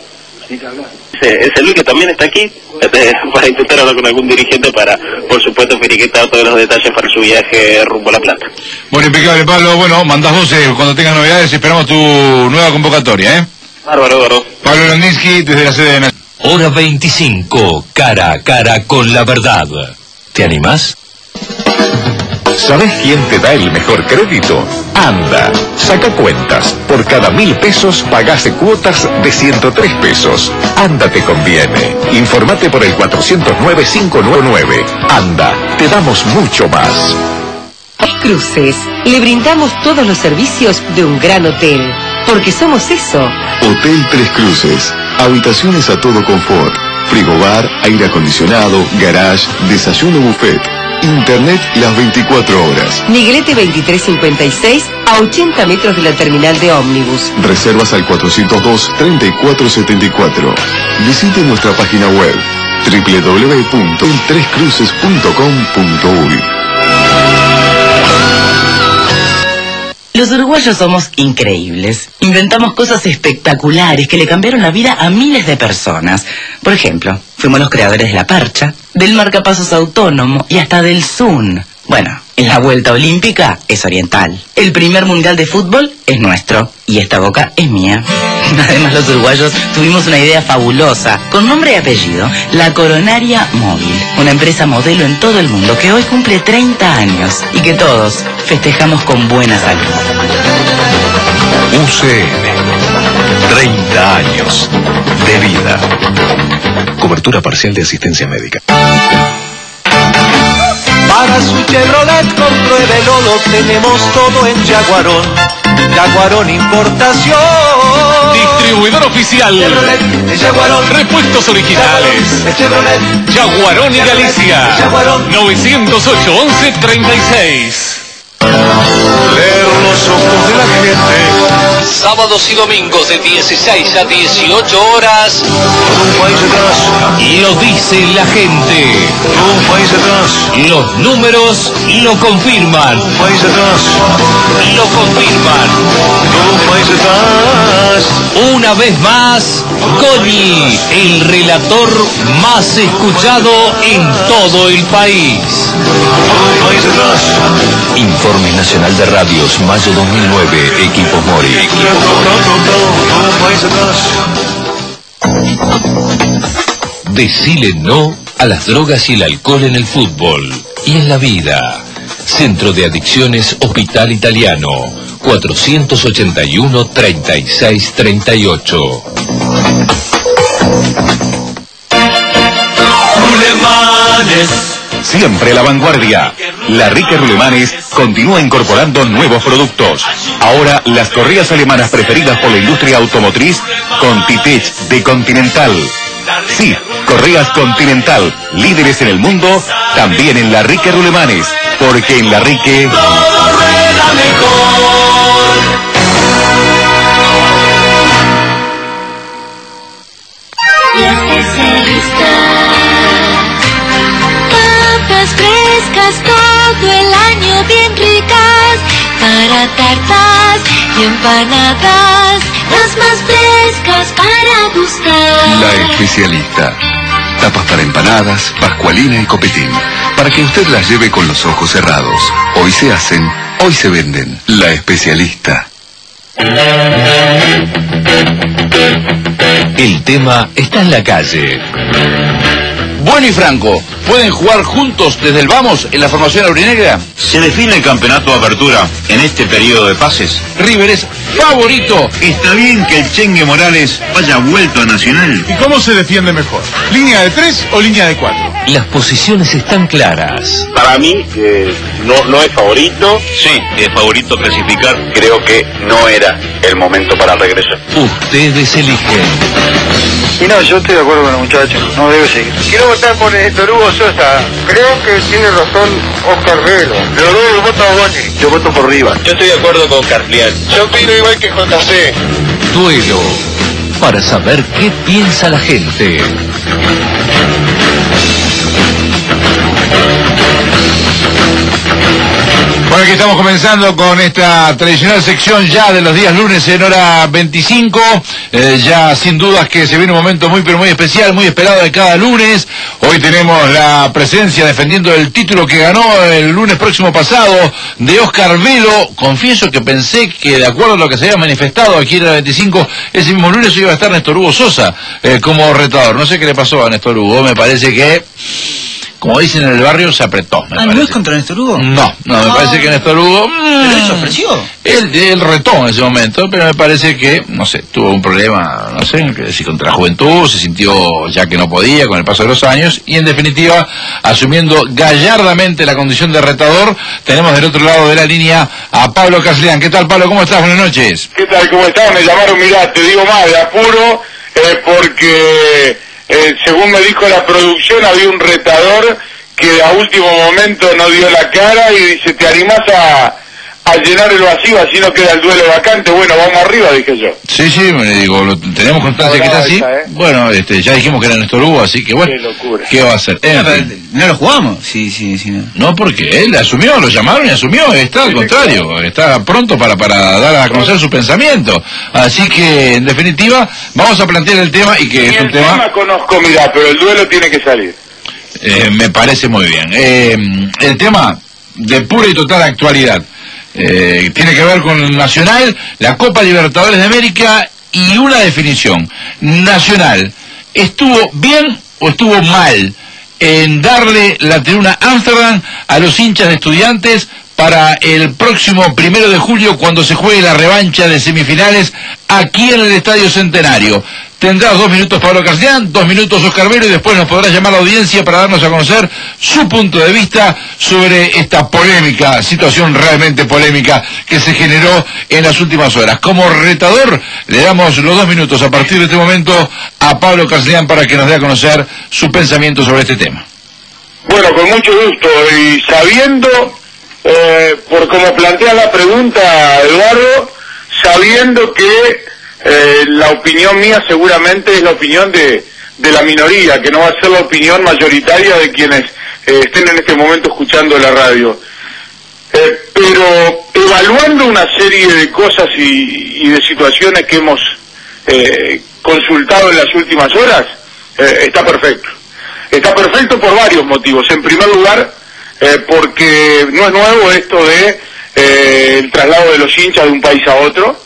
Speaker 3: Es el Luis que también está aquí para intentar hablar con algún dirigente para, por supuesto, finiquitar todos los detalles para su viaje rumbo a La Plata.
Speaker 5: Bueno, impecable, Pablo. Bueno, mandás voces cuando tengas novedades. Esperamos tu nueva convocatoria, ¿eh?
Speaker 3: Bárbaro.
Speaker 5: Pablo Londinsky, desde la sede nacional.
Speaker 4: Hora 25, cara a cara con la verdad. ¿Te animás?
Speaker 8: ¿Sabes quién te da el mejor crédito? Anda, saca cuentas. Por cada 1.000 pesos pagaste cuotas de 103 pesos. Anda te conviene. Informate por el 409-599. Anda, te damos mucho más.
Speaker 13: Cruces, le brindamos todos los servicios de un gran hotel, porque somos eso.
Speaker 14: Hotel Tres Cruces, habitaciones a todo confort, frigobar, aire acondicionado, garage, desayuno buffet, internet las 24 horas.
Speaker 13: Miguelete 2356, a 80 metros de la terminal de ómnibus.
Speaker 14: Reservas al 402-3474. Visite nuestra página web www.trescruces.com.uy.
Speaker 15: Los uruguayos somos increíbles. Inventamos cosas espectaculares que le cambiaron la vida a miles de personas. Por ejemplo, fuimos los creadores de la percha, del marcapasos autónomo y hasta del Zoom. Bueno, la vuelta olímpica es oriental. El primer mundial de fútbol es nuestro. Y esta boca es mía. Además, los uruguayos tuvimos una idea fabulosa, con nombre y apellido, la Coronaria Móvil. Una empresa modelo en todo el mundo que hoy cumple 30 años y que todos festejamos con buena salud.
Speaker 10: UCN. 30 años de vida. Cobertura parcial de asistencia médica.
Speaker 16: Para su Chevrolet compruébelo, lo tenemos todo en Jaguarón. Jaguarón Importación.
Speaker 10: Distribuidor oficial.
Speaker 16: Chevrolet de Jaguarón.
Speaker 10: Repuestos originales.
Speaker 16: De Chevrolet.
Speaker 10: Jaguarón y Galicia.
Speaker 16: Jaguarón.
Speaker 10: 908-1136.
Speaker 16: Leer los ojos de la gente.
Speaker 4: Sábados y domingos de 16 a 18 horas.
Speaker 16: Un país atrás.
Speaker 4: Lo dice la gente.
Speaker 16: Un país atrás.
Speaker 4: Los números lo confirman.
Speaker 16: Un país atrás.
Speaker 4: Lo confirman.
Speaker 16: Un país atrás.
Speaker 4: Una vez más, Goñi, el relator más escuchado en todo el país.
Speaker 16: Un país atrás.
Speaker 10: Informe Nacional de Radios, mayo 2009, Equipo Mori.
Speaker 16: Un país atrás.
Speaker 4: Decile no a las drogas y el alcohol en el fútbol y en la vida. Centro de Adicciones Hospital Italiano, 481-3638.
Speaker 16: Rulemanes.
Speaker 10: Siempre a la vanguardia. La Rica Rulemanes continúa incorporando nuevos productos. Ahora las correas alemanas preferidas por la industria automotriz con Titech de Continental. Sí, correas Continental, líderes en el mundo, también en la Rica Rulemanes, porque en la Rique
Speaker 16: todo rueda mejor.
Speaker 17: La especialista. Papas frescas todo el año, bien ricas, para tartas y empanadas, las más frescas para gustar.
Speaker 14: La especialista. Tapas para empanadas, pascualina y copetín, para que usted las lleve con los ojos cerrados. Hoy se hacen, hoy se venden. La especialista.
Speaker 4: El tema está en la calle.
Speaker 5: Bueno y Franco, ¿pueden jugar juntos desde el vamos en la formación aurinegra?
Speaker 1: ¿Se define el campeonato de apertura en este periodo de pases?
Speaker 5: River es favorito.
Speaker 1: ¿Está bien que el Chengue Morales vaya vuelto a Nacional?
Speaker 18: ¿Y cómo se defiende mejor? ¿Línea de 3 o línea de 4?
Speaker 4: Las posiciones están claras.
Speaker 3: Para mí, no es favorito.
Speaker 1: Sí, es favorito clasificar.
Speaker 3: Creo que no era el momento para regresar.
Speaker 4: Ustedes eligen.
Speaker 7: Y no, yo estoy de acuerdo con el muchacho, no debe seguir. Quiero votar por Néstor Hugo Sosa. Creo que tiene razón Oscar Velo. Pero luego voto a Boni. Yo voto por Rivas.
Speaker 3: Yo estoy de acuerdo con Carlián.
Speaker 18: Yo opino igual que JC.
Speaker 4: Duelo. Para saber qué piensa la gente.
Speaker 5: Bueno, aquí estamos comenzando con esta tradicional sección ya de los días lunes en hora 25. Ya sin dudas que se viene un momento muy pero muy especial, muy esperado de cada lunes. Hoy tenemos la presencia defendiendo el título que ganó el lunes próximo pasado de Oscar Velo. Confieso que pensé que de acuerdo a lo que se había manifestado aquí en hora 25, ese mismo lunes iba a estar Néstor Hugo Sosa como retador. No sé qué le pasó a Néstor Hugo, me parece que, como dicen en el barrio, se apretó.
Speaker 2: ¿No es contra Néstor Hugo?
Speaker 5: No, me parece que Néstor Hugo...
Speaker 2: ¿Pero él se ofreció?
Speaker 5: Él retó en ese momento, pero me parece que, no sé, tuvo un problema, no sé, si contra la juventud, se sintió ya que no podía con el paso de los años, y en definitiva, asumiendo gallardamente la condición de retador, tenemos del otro lado de la línea a Pablo Caslián. ¿Qué tal, Pablo? ¿Cómo estás? Buenas noches.
Speaker 19: ¿Qué tal? ¿Cómo estás? Me llamaron, mirá, te digo más, de apuro, porque... según me dijo la producción, había un retador que a último momento no dio la cara y dice, ¿te animás a llenar el vacío, así no queda el duelo vacante. Bueno, vamos arriba, dije yo.
Speaker 5: Sí, me digo, tenemos constancia que está así. Bueno, ya dijimos que era Néstor Hugo, así que bueno, ¿qué va a hacer?
Speaker 2: No lo jugamos, sí.
Speaker 5: No, porque él asumió, lo llamaron y asumió, está al contrario, está pronto para dar a conocer su pensamiento. Así que, en definitiva, vamos a plantear el tema y que es un tema...
Speaker 19: El tema conozco, mirá, pero el duelo tiene que salir.
Speaker 5: Me parece muy bien. El tema de pura y total actualidad. Tiene que ver con Nacional, la Copa Libertadores de América y una definición. Nacional, ¿estuvo bien o estuvo mal en darle la tribuna Amsterdam a los hinchas de Estudiantes para el próximo 1 de julio cuando se juegue la revancha de semifinales aquí en el Estadio Centenario? Tendrás 2 minutos Pablo Castellán, 2 minutos Oscar Vero y después nos podrás llamar a la audiencia para darnos a conocer su punto de vista sobre esta polémica, situación realmente polémica que se generó en las últimas horas. Como retador le damos los 2 minutos a partir de este momento a Pablo Castellán para que nos dé a conocer su pensamiento sobre este tema.
Speaker 19: Bueno, con mucho gusto y sabiendo, por como plantea la pregunta Eduardo, sabiendo que la opinión mía seguramente es la opinión de la minoría, que no va a ser la opinión mayoritaria de quienes estén en este momento escuchando la radio. Pero evaluando una serie de cosas y de situaciones que hemos consultado en las últimas horas, está perfecto. Está perfecto por varios motivos. En primer lugar, porque no es nuevo esto de el traslado de los hinchas de un país a otro.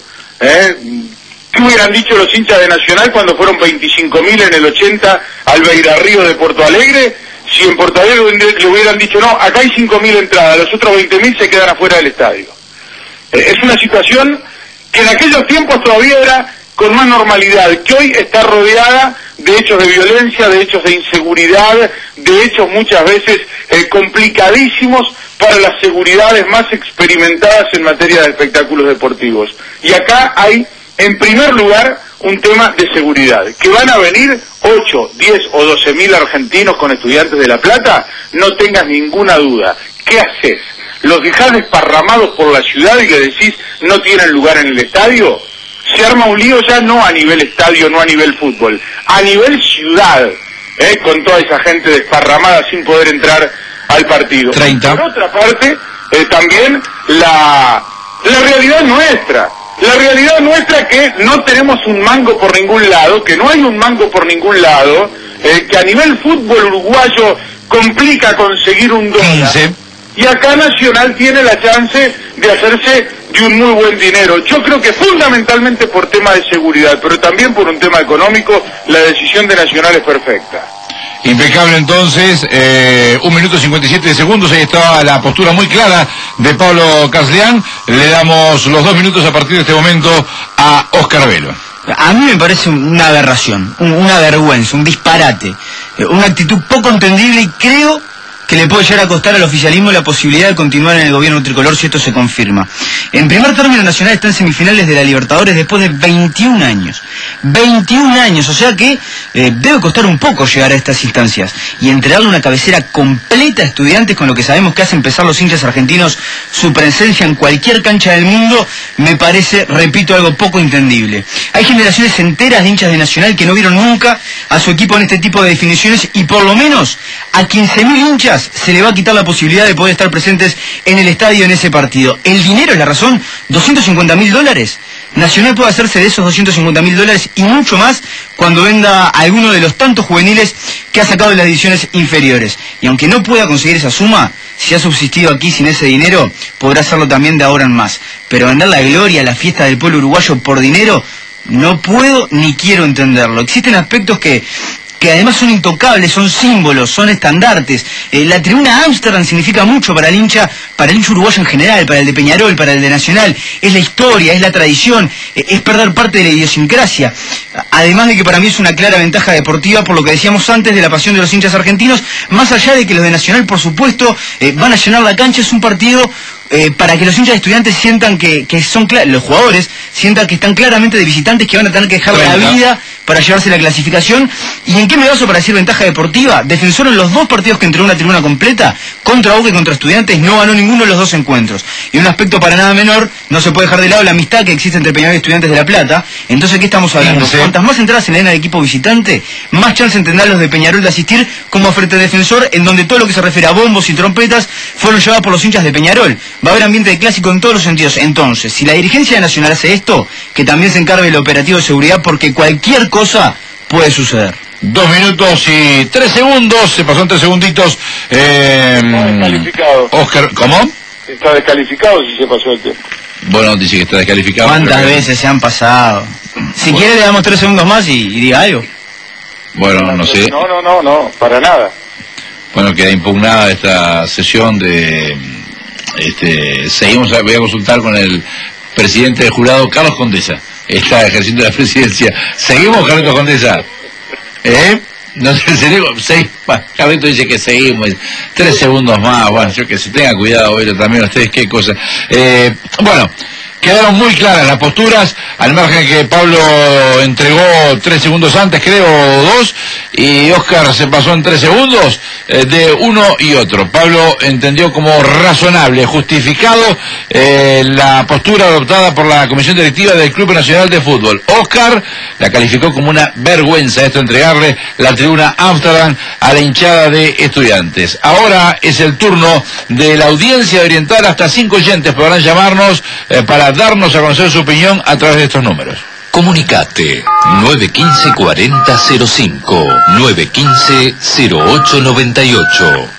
Speaker 19: ¿Qué hubieran dicho los hinchas de Nacional cuando fueron 25.000 en el 80 al Beirarrío de Porto Alegre? Si en Porto Alegre le hubieran dicho, no, acá hay 5.000 entradas, los otros 20.000 se quedan afuera del estadio. Es una situación que en aquellos tiempos todavía era con más normalidad, que hoy está rodeada de hechos de violencia, de hechos de inseguridad, de hechos muchas veces complicadísimos para las seguridades más experimentadas en materia de espectáculos deportivos. Y acá hay, en primer lugar, un tema de seguridad. ¿Que van a venir 8, 10 o 12.000 argentinos con Estudiantes de La Plata? No tengas ninguna duda. ¿Qué haces? ¿Los dejás desparramados por la ciudad y le decís no tienen lugar en el estadio? Se arma un lío ya no a nivel estadio, no a nivel fútbol, a nivel ciudad, con toda esa gente desparramada sin poder entrar al partido. 30. Por otra parte, también la realidad nuestra. La realidad nuestra que no tenemos un mango por ningún lado, que no hay un mango por ningún lado, que a nivel fútbol uruguayo complica conseguir un dólar. 15. Y acá Nacional tiene la chance de hacerse de un muy buen dinero. Yo creo que fundamentalmente por tema de seguridad, pero también por un tema económico, la decisión de Nacional es perfecta.
Speaker 5: Impecable entonces, 1 minuto 57 segundos, ahí estaba la postura muy clara de Pablo Castellán. Le damos los 2 minutos a partir de este momento a Oscar Velo.
Speaker 2: A mí me parece una aberración, una vergüenza, un disparate, una actitud poco entendible y creo que le puede llegar a costar al oficialismo la posibilidad de continuar en el gobierno tricolor si esto se confirma. En primer término, Nacional está en semifinales de la Libertadores después de 21 años. 21 años, o sea que debe costar un poco llegar a estas instancias. Y entregarle una cabecera completa a Estudiantes, con lo que sabemos que hace empezar los hinchas argentinos su presencia en cualquier cancha del mundo, me parece, repito, algo poco entendible. Hay generaciones enteras de hinchas de Nacional que no vieron nunca a su equipo en este tipo de definiciones y por lo menos a 15.000 hinchas se le va a quitar la posibilidad de poder estar presentes en el estadio en ese partido. El dinero es la razón, $250.000. Nacional puede hacerse de esos $250.000 y mucho más cuando venda a alguno de los tantos juveniles que ha sacado de las divisiones inferiores. Y aunque no pueda conseguir esa suma, si ha subsistido aquí sin ese dinero, podrá hacerlo también de ahora en más. Pero vender la gloria, la fiesta del pueblo uruguayo por dinero, no puedo ni quiero entenderlo. Existen aspectos que además son intocables, son símbolos, son estandartes. La tribuna Amsterdam significa mucho para el hincha uruguayo en general, para el de Peñarol, para el de Nacional. Es la historia, es la tradición, es perder parte de la idiosincrasia. Además de que para mí es una clara ventaja deportiva por lo que decíamos antes de la pasión de los hinchas argentinos, más allá de que los de Nacional, por supuesto, van a llenar la cancha. Es un partido para que los hinchas de Estudiantes sientan que son los jugadores sientan que están claramente de visitantes, que van a tener que dejar la vida para llevarse la clasificación. ¿Y en qué me baso para decir ventaja deportiva? Defensor en los 2 partidos que entregó una tribuna completa, contra Boca y contra Estudiantes, no ganó ninguno de los 2 encuentros. Y un aspecto para nada menor, no se puede dejar de lado la amistad que existe entre Peñarol y Estudiantes de La Plata. Entonces, ¿qué estamos hablando? Cuantas más entradas en la arena del equipo visitante, más chance tendrán los de Peñarol de asistir como frente defensor, en donde todo lo que se refiere a bombos y trompetas fueron llevados por los hinchas de Peñarol. Va a haber ambiente de clásico en todos los sentidos. Entonces, si la dirigencia de Nacional hace esto, que también se encargue el operativo de seguridad, porque cualquier cosa puede suceder.
Speaker 5: 2 minutos y 3 segundos, se pasó en 3 segunditos.
Speaker 19: Está descalificado.
Speaker 5: Oscar, ¿cómo?
Speaker 19: Está descalificado si se pasó el tiempo.
Speaker 5: Bueno, dice que está descalificado.
Speaker 2: ¿Cuántas veces se han pasado? Si quiere le damos 3 segundos más y diga algo.
Speaker 5: Bueno, no sé.
Speaker 19: No, para nada.
Speaker 5: Bueno, queda impugnada esta sesión de... seguimos, voy a consultar con el presidente del jurado, Carlos Condesa. Está ejerciendo la presidencia. ¿Seguimos, Carlos Condesa? No sé, Carlito dice que seguimos. 3 segundos más, bueno, yo que se tenga cuidado, hoy también ustedes, qué cosa. Bueno, quedaron muy claras las posturas, al margen que Pablo entregó 3 segundos antes, creo, 2, y Oscar se pasó en 3 segundos de uno y otro. Pablo entendió como razonable, justificado la postura adoptada por la Comisión Directiva del Club Nacional de Fútbol. Oscar la calificó como una vergüenza esto, entregarle la tribuna Amsterdam a la hinchada de Estudiantes. Ahora es el turno de la audiencia oriental, hasta 5 oyentes podrán llamarnos para darnos a conocer su opinión a través de estos números.
Speaker 4: Comunicate 915-4005, 915-0898.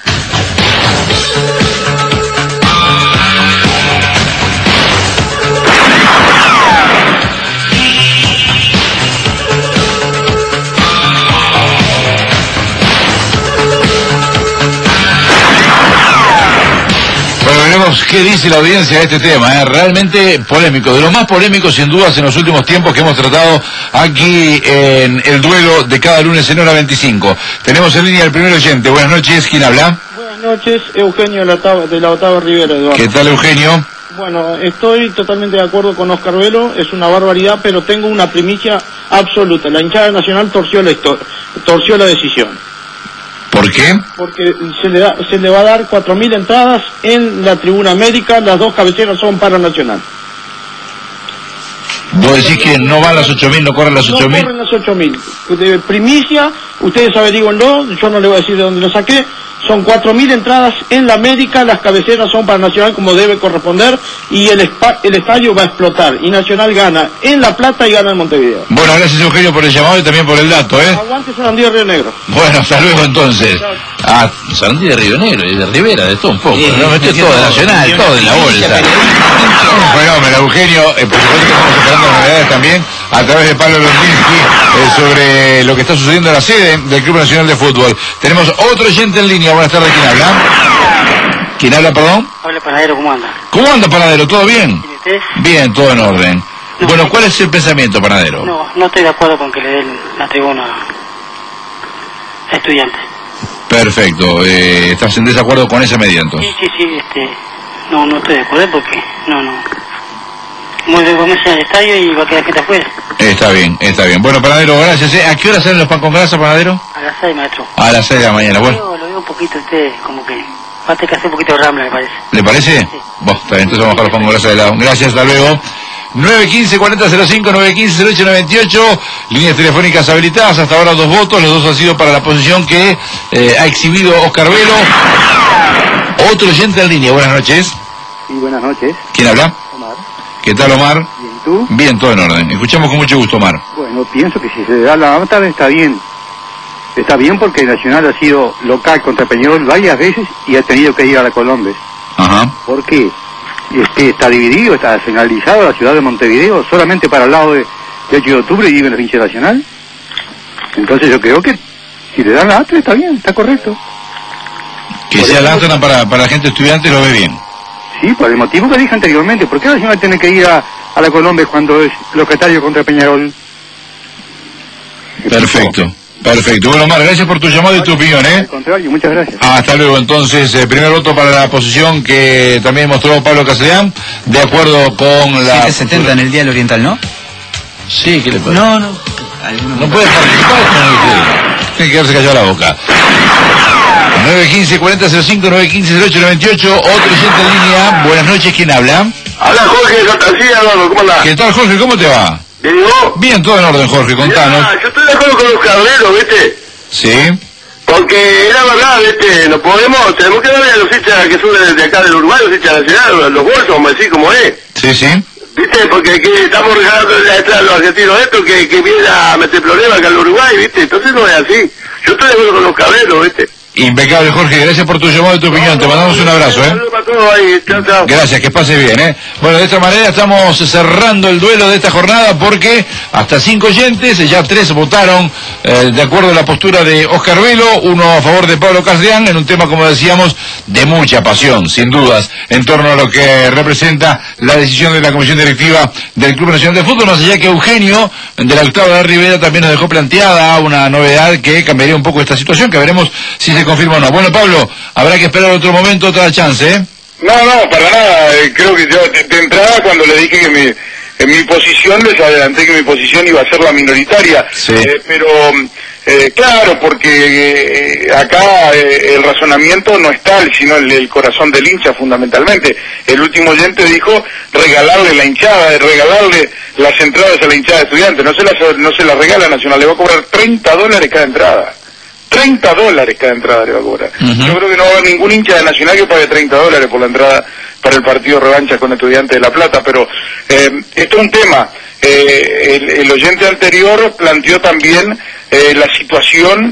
Speaker 5: Veremos qué dice la audiencia de este tema, realmente polémico, de lo más polémico sin dudas en los últimos tiempos que hemos tratado aquí en el duelo de cada lunes en hora 25. Tenemos en línea el primer oyente. Buenas noches, ¿quién habla?
Speaker 20: Buenas noches, Eugenio de la Otava Rivera, Eduardo.
Speaker 5: ¿Qué tal, Eugenio?
Speaker 20: Bueno, estoy totalmente de acuerdo con Oscar Velo, es una barbaridad, pero tengo una primicia absoluta. La hinchada nacional torció la decisión.
Speaker 5: ¿Por qué?
Speaker 20: Porque se le va a dar 4.000 entradas en la Tribuna América, las 2 cabeceras son para Nacional.
Speaker 5: ¿Vos decís que no van las 8.000, no corren las 8.000?
Speaker 20: No corren las 8.000. De primicia, ustedes averíguenlo, yo no le voy a decir de dónde lo saqué. Son 4.000 entradas en la América, las cabeceras son para Nacional como debe corresponder, y el estadio va a explotar, y Nacional gana en La Plata y gana en Montevideo.
Speaker 5: Bueno, gracias, Eugenio, por el llamado y también por el dato,
Speaker 20: Aguante Sarandí de Río Negro.
Speaker 5: Bueno, hasta luego entonces. Ah, Sarandí de Río Negro y de Rivera, de todo un poco, ¿no? Metió todo de Nacional, todo en la bolsa. Un fenómeno, Eugenio, por supuesto que estamos esperando novedades también a través de Pablo Londinsky sobre lo que está sucediendo en la sede del Club Nacional de Fútbol. Tenemos otro oyente en línea. Buenas tardes, ¿quién habla? ¿Quién habla, perdón?
Speaker 21: Habla Panadero, ¿cómo anda?
Speaker 5: ¿Cómo anda, Panadero? ¿Todo bien?
Speaker 21: ¿Y usted?
Speaker 5: Bien, todo en orden. No. Bueno, ¿cuál es el pensamiento, Panadero?
Speaker 21: No estoy de acuerdo con que le den la tribuna a Estudiantes.
Speaker 5: Perfecto, ¿estás en desacuerdo con esa medida entonces?
Speaker 21: Sí, no estoy de acuerdo porque vamos a ir al estadio y va a quedar gente afuera.
Speaker 5: Está bien. Bueno, Panadero, gracias. ¿A qué hora salen los pan con grasa, Panadero?
Speaker 21: A las 6, maestro.
Speaker 5: A las 6 de la mañana, bueno.
Speaker 21: Lo veo un poquito usted, como que va a tener que hacer un poquito de rambla, me parece.
Speaker 5: ¿Le parece? Sí. Bueno, está bien, entonces vamos a dejar los pan con grasa de lado. Gracias, hasta luego. 915-4005, 915-0898, líneas telefónicas habilitadas, hasta ahora 2 votos, los 2 han sido para la posición que ha exhibido Oscar Velo. Otro oyente en línea, buenas noches.
Speaker 22: Sí, buenas noches.
Speaker 5: ¿Quién habla?
Speaker 22: Omar.
Speaker 5: ¿Qué tal, Omar?
Speaker 22: Bien, ¿tú?
Speaker 5: Bien, todo en orden. Escuchamos con mucho gusto, Omar.
Speaker 22: Bueno, pienso que si se da la nota está bien. Está bien porque Nacional ha sido local contra Peñarol varias veces y ha tenido que ir a la Colombes.
Speaker 5: Ajá.
Speaker 22: ¿Por qué? Está dividido, está nacionalizado la ciudad de Montevideo, solamente para el lado de 8 de octubre vive la hincha Nacional. Entonces yo creo que si le dan la atra está bien, está correcto.
Speaker 5: Que sea la atra para la gente estudiante lo ve bien.
Speaker 22: Sí, por el motivo que dije anteriormente. ¿Por qué la Nacional tiene que ir a la Colombia cuando es locatario contra Peñarol?
Speaker 5: Perfecto. Perfecto. Bueno, Omar, gracias por tu llamado y tu opinión, ¿eh?
Speaker 22: Al contrario, muchas gracias.
Speaker 5: Hasta luego. Entonces, primer voto para la posición que también mostró Pablo Castellán, de acuerdo con la...
Speaker 2: 770 en el Día del Oriental, ¿no?
Speaker 5: Sí, ¿qué le pasa?
Speaker 2: No.
Speaker 5: No puede participar, tiene que quedarse callado la boca. 915-4005, 915-0898, otro oyente en línea. Buenas noches, ¿quién habla?
Speaker 19: Habla Jorge de Fantasía, ¿cómo andás?
Speaker 5: ¿Qué tal, Jorge? ¿Cómo te va?
Speaker 19: ¿Bien y vos?
Speaker 5: Bien, todo en orden, Jorge, contanos.
Speaker 19: Yo estoy de acuerdo con los cabreros, ¿viste?
Speaker 5: Sí.
Speaker 19: Porque era verdad, ¿viste? Tenemos que darle a los hinchas que son de acá del Uruguay, los hinchas nacionales, los bolsos, como decir, como es.
Speaker 5: Sí.
Speaker 19: ¿Viste? Porque estamos regalando a los argentinos esto, que vienen a meter problemas acá en el Uruguay, ¿viste? Entonces no es así. Yo estoy de acuerdo con los cabreros, ¿viste?
Speaker 5: Impecable, Jorge, gracias por tu llamado y tu opinión, te mandamos un abrazo, Gracias, que pase bien, Bueno, de esta manera estamos cerrando el duelo de esta jornada porque hasta 5 oyentes, ya 3 votaron de acuerdo a la postura de Oscar Velo, uno a favor de Pablo Castellán, en un tema, como decíamos, de mucha pasión, sin dudas, en torno a lo que representa la decisión de la Comisión Directiva del Club Nacional de Fútbol, más allá que Eugenio, de la octava de Rivera, también nos dejó planteada una novedad que cambiaría un poco esta situación, que veremos si se confirma o no. Bueno, Pablo, habrá que esperar otro momento, otra chance,
Speaker 19: No, para nada. Creo que yo, de entrada, cuando le dije que en mi posición, les adelanté que mi posición iba a ser la minoritaria.
Speaker 5: Sí.
Speaker 19: Pero, claro, porque acá el razonamiento no es tal, sino el corazón del hincha, fundamentalmente. El último oyente dijo regalarle la hinchada, regalarle las entradas a la hinchada de Estudiantes. No se la regala Nacional, le va a cobrar $30 cada entrada. $30 cada entrada le va a cobrar. Yo creo que no va a haber ningún hincha de Nacional que pague $30 por la entrada para el partido revancha con Estudiantes de La Plata, pero esto es un tema. El oyente anterior planteó también la situación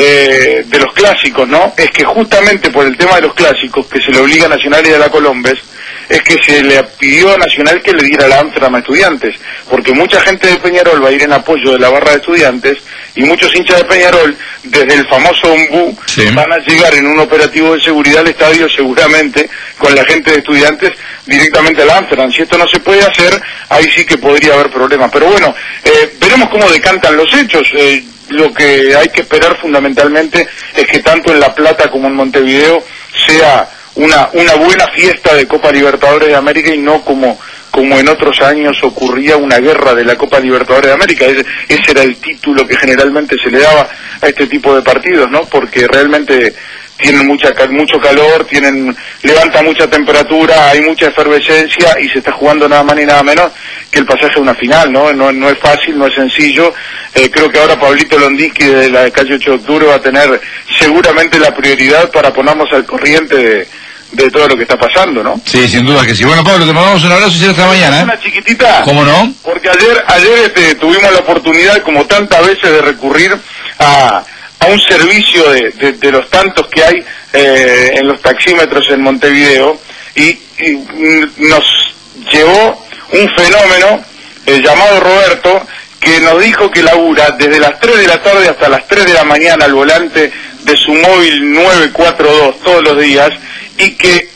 Speaker 19: de los clásicos, ¿no? Es que justamente por el tema de los clásicos, que se le obliga a Nacional y a la Colombes, es que se le pidió a Nacional que le diera la Amsterdam a Estudiantes, porque mucha gente de Peñarol va a ir en apoyo de la barra de Estudiantes, y muchos hinchas de Peñarol, desde el famoso Ombú, van a llegar en un operativo de seguridad al estadio, seguramente, con la gente de Estudiantes, directamente a la Amsterdam. Si esto no se puede hacer, ahí sí que podría haber problemas. Pero bueno, veremos cómo decantan los hechos. Lo que hay que esperar fundamentalmente es que tanto en La Plata como en Montevideo sea una buena fiesta de Copa Libertadores de América y no como en otros años ocurría una guerra de la Copa Libertadores de América. Ese era el título que generalmente se le daba a este tipo de partidos, ¿no? Porque realmente tienen mucho calor, levanta mucha temperatura, hay mucha efervescencia y se está jugando nada más ni nada menos que el pasaje a una final, ¿no? No es fácil, no es sencillo. Creo que ahora Pablito Londinski de la calle 8 de Octubre va a tener seguramente la prioridad para ponernos al corriente de todo lo que está pasando, ¿no?
Speaker 5: Sí, sin duda que sí. Bueno, Pablo, te mandamos un abrazo y será hasta mañana,
Speaker 19: Una chiquitita.
Speaker 5: ¿Cómo no?
Speaker 19: Porque ayer tuvimos la oportunidad, como tantas veces, de recurrir a un servicio de los tantos que hay en los taxímetros en Montevideo y nos llevó un fenómeno llamado Roberto, que nos dijo que labura desde las 3 de la tarde hasta las 3 de la mañana al volante de su móvil 942 todos los días, y que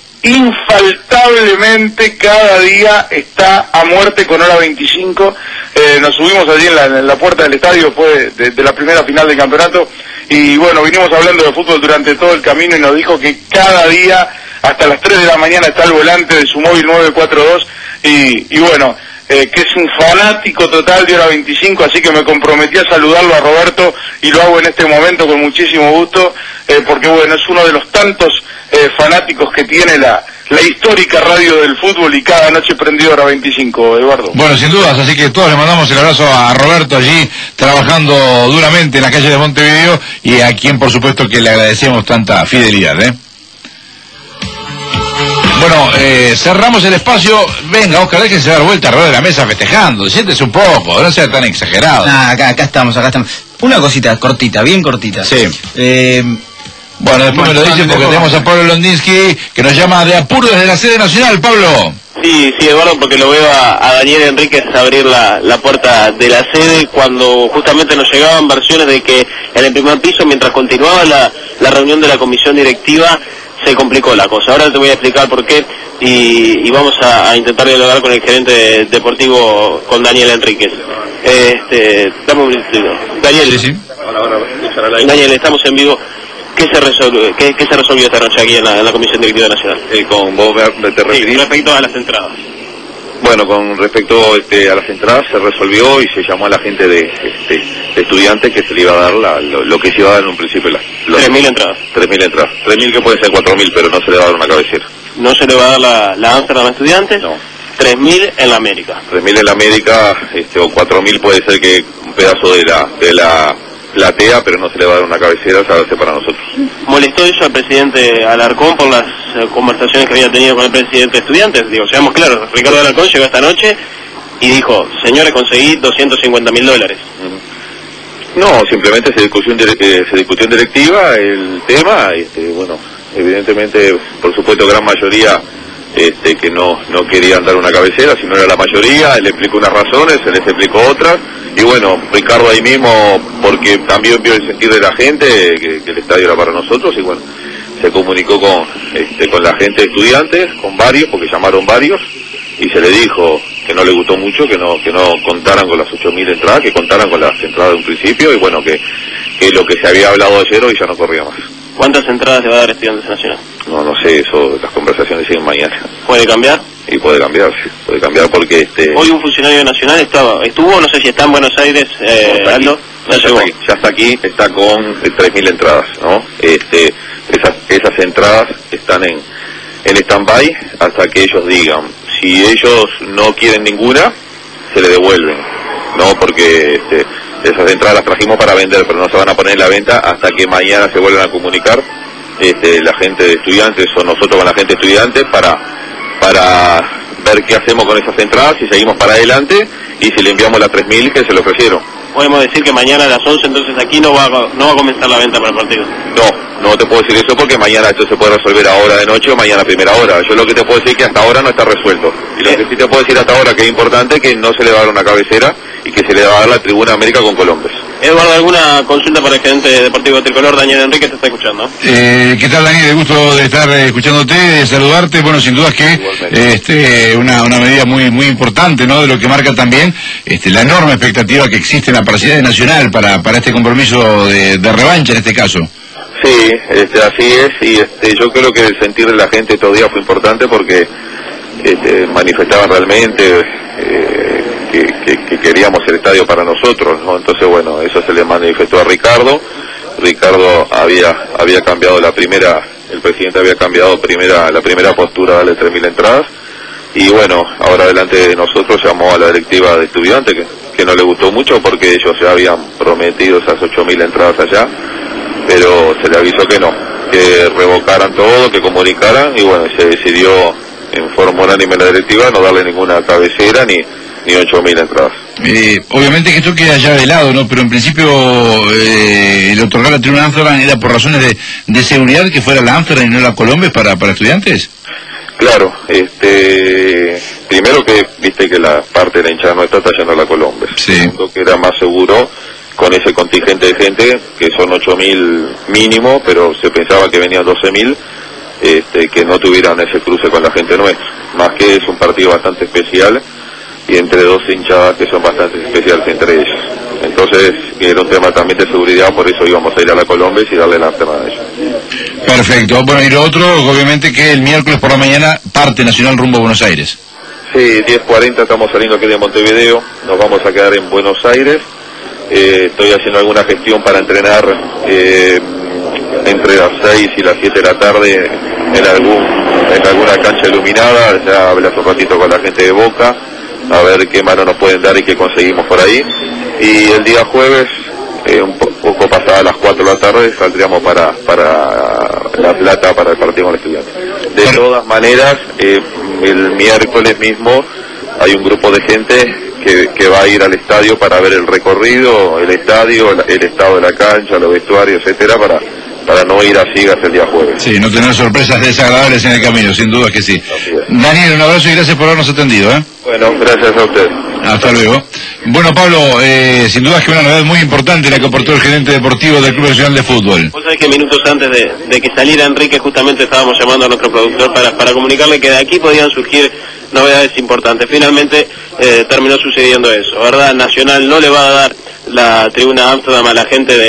Speaker 19: infaltablemente cada día está a muerte con hora 25. Nos subimos allí en la puerta del estadio después de la primera final del campeonato, y bueno, vinimos hablando de fútbol durante todo el camino, y nos dijo que cada día hasta las 3 de la mañana está al volante de su móvil 942, y bueno, que es un fanático total de hora 25, así que me comprometí a saludarlo a Roberto, y lo hago en este momento con muchísimo gusto, porque bueno, es uno de los tantos fanáticos que tiene la histórica radio del fútbol, y cada noche prendido hora 25, Eduardo.
Speaker 5: Bueno, sin dudas, así que todos le mandamos el abrazo a Roberto allí, trabajando duramente en la calle de Montevideo, y a quien por supuesto que le agradecemos tanta fidelidad, Bueno, cerramos el espacio. Venga, Oscar, déjense dar vuelta alrededor de la mesa festejando. Siéntese un poco, no sea tan exagerado.
Speaker 2: Acá estamos. Una cosita cortita, bien cortita.
Speaker 5: Sí. Bueno, después me lo dicen porque tenemos a Pablo Londinski, que nos llama de apuro desde la sede nacional. Pablo.
Speaker 3: Sí, Eduardo, porque lo veo a Daniel Enríquez abrir la puerta de la sede cuando justamente nos llegaban versiones de que en el primer piso, mientras continuaba la reunión de la comisión directiva, se complicó la cosa. Ahora te voy a explicar por qué, y vamos a intentar dialogar con el gerente deportivo, con Daniel Enríquez. Dame un minutito. Daniel.
Speaker 5: Sí.
Speaker 3: Hola. Daniel, estamos en vivo. ¿Qué se resolvió esta noche aquí en la Comisión Directiva Nacional?
Speaker 6: Con vos te referís.
Speaker 3: Respecto a las entradas.
Speaker 6: Bueno, con respecto a las entradas se resolvió y se llamó a la gente de estudiantes que se le iba a dar lo que se iba a dar en un principio.
Speaker 3: 3.000 entradas.
Speaker 6: 3.000 entradas. 3.000 que puede ser 4.000, pero no se le va a dar una cabecera.
Speaker 3: ¿No se le va a dar la Amsterdam a estudiantes?
Speaker 6: No.
Speaker 3: 3.000 en la América.
Speaker 6: 3.000 en la América, o 4.000 puede ser que un pedazo de la platea, pero no se le va a dar una cabecera, se hace para nosotros.
Speaker 3: ¿Molestó eso al presidente Alarcón por las conversaciones que había tenido con el presidente de estudiantes? Digo, seamos claros, Ricardo Alarcón llegó esta noche y dijo, señores, conseguí $250.000.
Speaker 6: No, simplemente se discutió en directiva el tema, bueno, evidentemente, por supuesto, gran mayoría que no querían dar una cabecera, si no era la mayoría, él explicó unas razones, se les explicó otras, y bueno, Ricardo ahí mismo, porque también vio el sentir de la gente, que el estadio era para nosotros, y bueno, se comunicó con la gente de estudiantes, con varios, porque llamaron varios, y se le dijo que no le gustó mucho, que no contaran con las 8.000 entradas, que contaran con las entradas de un principio, y bueno, que lo que se había hablado ayer hoy ya no corría más.
Speaker 3: ¿Cuántas entradas le va a dar Estudiantes Nacional?
Speaker 6: No sé, eso, las conversaciones siguen mañana.
Speaker 3: ¿Puede cambiar?
Speaker 6: Y puede cambiar, sí, puede cambiar porque
Speaker 3: Hoy un funcionario nacional estuvo, no sé si está en Buenos Aires, Aldo.
Speaker 6: Ya está aquí, está con 3.000 entradas, ¿no? Esas entradas están en stand-by hasta que ellos digan. Si ellos no quieren ninguna, se le devuelven, ¿no? Porque esas entradas las trajimos para vender, pero no se van a poner en la venta hasta que mañana se vuelvan a comunicar la gente de estudiantes o nosotros con la gente de estudiantes para ver qué hacemos con esas entradas, si seguimos para adelante y si le enviamos las 3.000 que se le ofrecieron.
Speaker 3: Podemos decir que mañana a las 11 entonces aquí no va a comenzar la venta para el partido.
Speaker 6: No te puedo decir eso porque mañana esto se puede resolver ahora de noche o mañana a primera hora. Yo lo que te puedo decir es que hasta ahora no está resuelto. Y lo que sí te puedo decir hasta ahora que es importante es que no se le va a dar una cabecera y que se le va a dar la Tribuna América con Colombes.
Speaker 3: Eduardo, ¿alguna consulta para el gerente deportivo tricolor, Daniel Enrique, te está escuchando?
Speaker 5: ¿Qué tal, Daniel? El gusto de estar escuchándote, de saludarte. Bueno, sin duda es que una medida muy importante, ¿no? De lo que marca también la enorme expectativa que existe en la parcialidad nacional para este compromiso de revancha en este caso.
Speaker 6: Sí, así es, y yo creo que el sentir de la gente estos días fue importante porque manifestaban realmente que queríamos el estadio para nosotros, ¿no? Entonces, bueno, eso se le manifestó a Ricardo. Ricardo había cambiado el presidente había cambiado la primera postura, darle 3.000 entradas, y bueno, ahora delante de nosotros llamó a la directiva de estudiantes que no le gustó mucho porque ellos ya habían prometido esas 8.000 entradas allá, pero se le avisó que no, que revocaran todo, que comunicaran, y bueno, se decidió en forma unánime la directiva no darle ninguna cabecera ni 8.000 entradas.
Speaker 5: Obviamente que esto queda ya de lado, ¿no? Pero en principio el otorgar la Tribuna Amsterdam era por razones de seguridad, que fuera la Amsterdam y no la Colombes para estudiantes.
Speaker 6: Claro, primero que viste que la parte de la hinchada no está yendo a la Colombes.
Speaker 5: Sí.
Speaker 6: Segundo, que era más seguro con ese contingente de gente, que son 8.000 mínimo, pero se pensaba que venían 12.000, que no tuvieran ese cruce con la gente nuestra. Más que es un partido bastante especial y entre dos hinchadas que son bastante especiales entre ellos. Entonces era un tema también de seguridad, por eso íbamos a ir a la Colombes y darle la entrada a ellos.
Speaker 5: Perfecto. Bueno, y lo otro, obviamente que el miércoles por la mañana parte Nacional rumbo a Buenos Aires.
Speaker 6: Sí, 10:40 estamos saliendo aquí de Montevideo, nos vamos a quedar en Buenos Aires. Estoy haciendo alguna gestión para entrenar entre las 6 y las 7 de la tarde en alguna cancha iluminada. Ya hablé hace un ratito con la gente de Boca, a ver qué mano nos pueden dar y qué conseguimos por ahí. Y el día jueves, un poco pasada las 4 de la tarde, saldríamos para La Plata para el partido con el Estudiante. De todas maneras, el miércoles mismo hay un grupo de gente que va a ir al estadio para ver el recorrido, el estadio, el estado de la cancha, los vestuarios, etcétera, para no ir a ciegas el día jueves.
Speaker 5: Sí, no tener sorpresas desagradables en el camino, sin duda que sí. Daniel, un abrazo y gracias por habernos atendido.
Speaker 6: Bueno, gracias a usted.
Speaker 5: Hasta luego. Bueno, Pablo, sin duda es que una novedad muy importante la que aportó el gerente deportivo del Club Nacional de Fútbol.
Speaker 3: Vos sabés que minutos antes de que saliera Enrique justamente estábamos llamando a nuestro productor para comunicarle que de aquí podían surgir novedades importantes. Finalmente terminó sucediendo eso, ¿verdad? Nacional no le va a dar la Tribuna Amsterdam a la gente de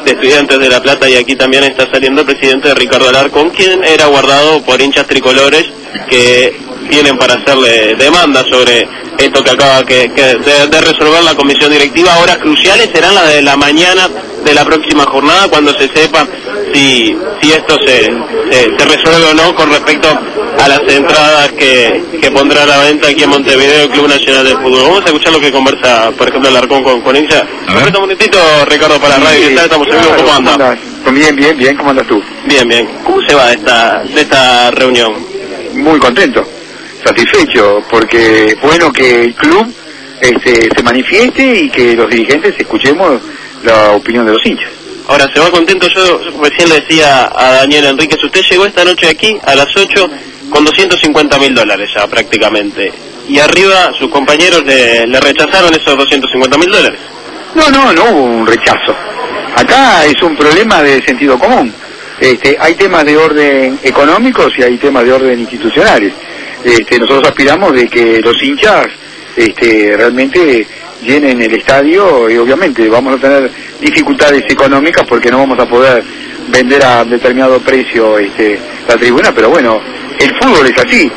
Speaker 3: de Estudiantes de La Plata, y aquí también está saliendo el presidente Ricardo Alarcón, quien era guardado por hinchas tricolores que tienen para hacerle demanda sobre esto que acaba de resolver la comisión directiva. Horas cruciales serán las de la mañana de la próxima jornada, cuando se sepa si esto se resuelve o no con respecto a las entradas que pondrá a la venta aquí en Montevideo el Club Nacional de Fútbol. Vamos a escuchar lo que conversa, por ejemplo, Alarcón con hincha. Un momentito, Ricardo, para Radio Oriental, estamos en vivo. ¿Cómo andas?
Speaker 11: Bien, ¿cómo andas tú?
Speaker 3: Bien. ¿Cómo se va de esta reunión?
Speaker 11: Muy contento, satisfecho, porque bueno que el club se manifieste y que los dirigentes escuchemos la opinión de los hinchas.
Speaker 3: Ahora, se va contento. Yo recién le decía a Daniel Enríquez, usted llegó esta noche aquí a las 8 con $250.000 ya prácticamente, y arriba sus compañeros le rechazaron esos $250.000.
Speaker 11: No hubo un rechazo. Acá es un problema de sentido común. Hay temas de orden económicos y hay temas de orden institucionales. Nosotros aspiramos de que los hinchas realmente llenen el estadio, y obviamente vamos a tener dificultades económicas porque no vamos a poder vender a determinado precio la tribuna, pero bueno, el fútbol es así,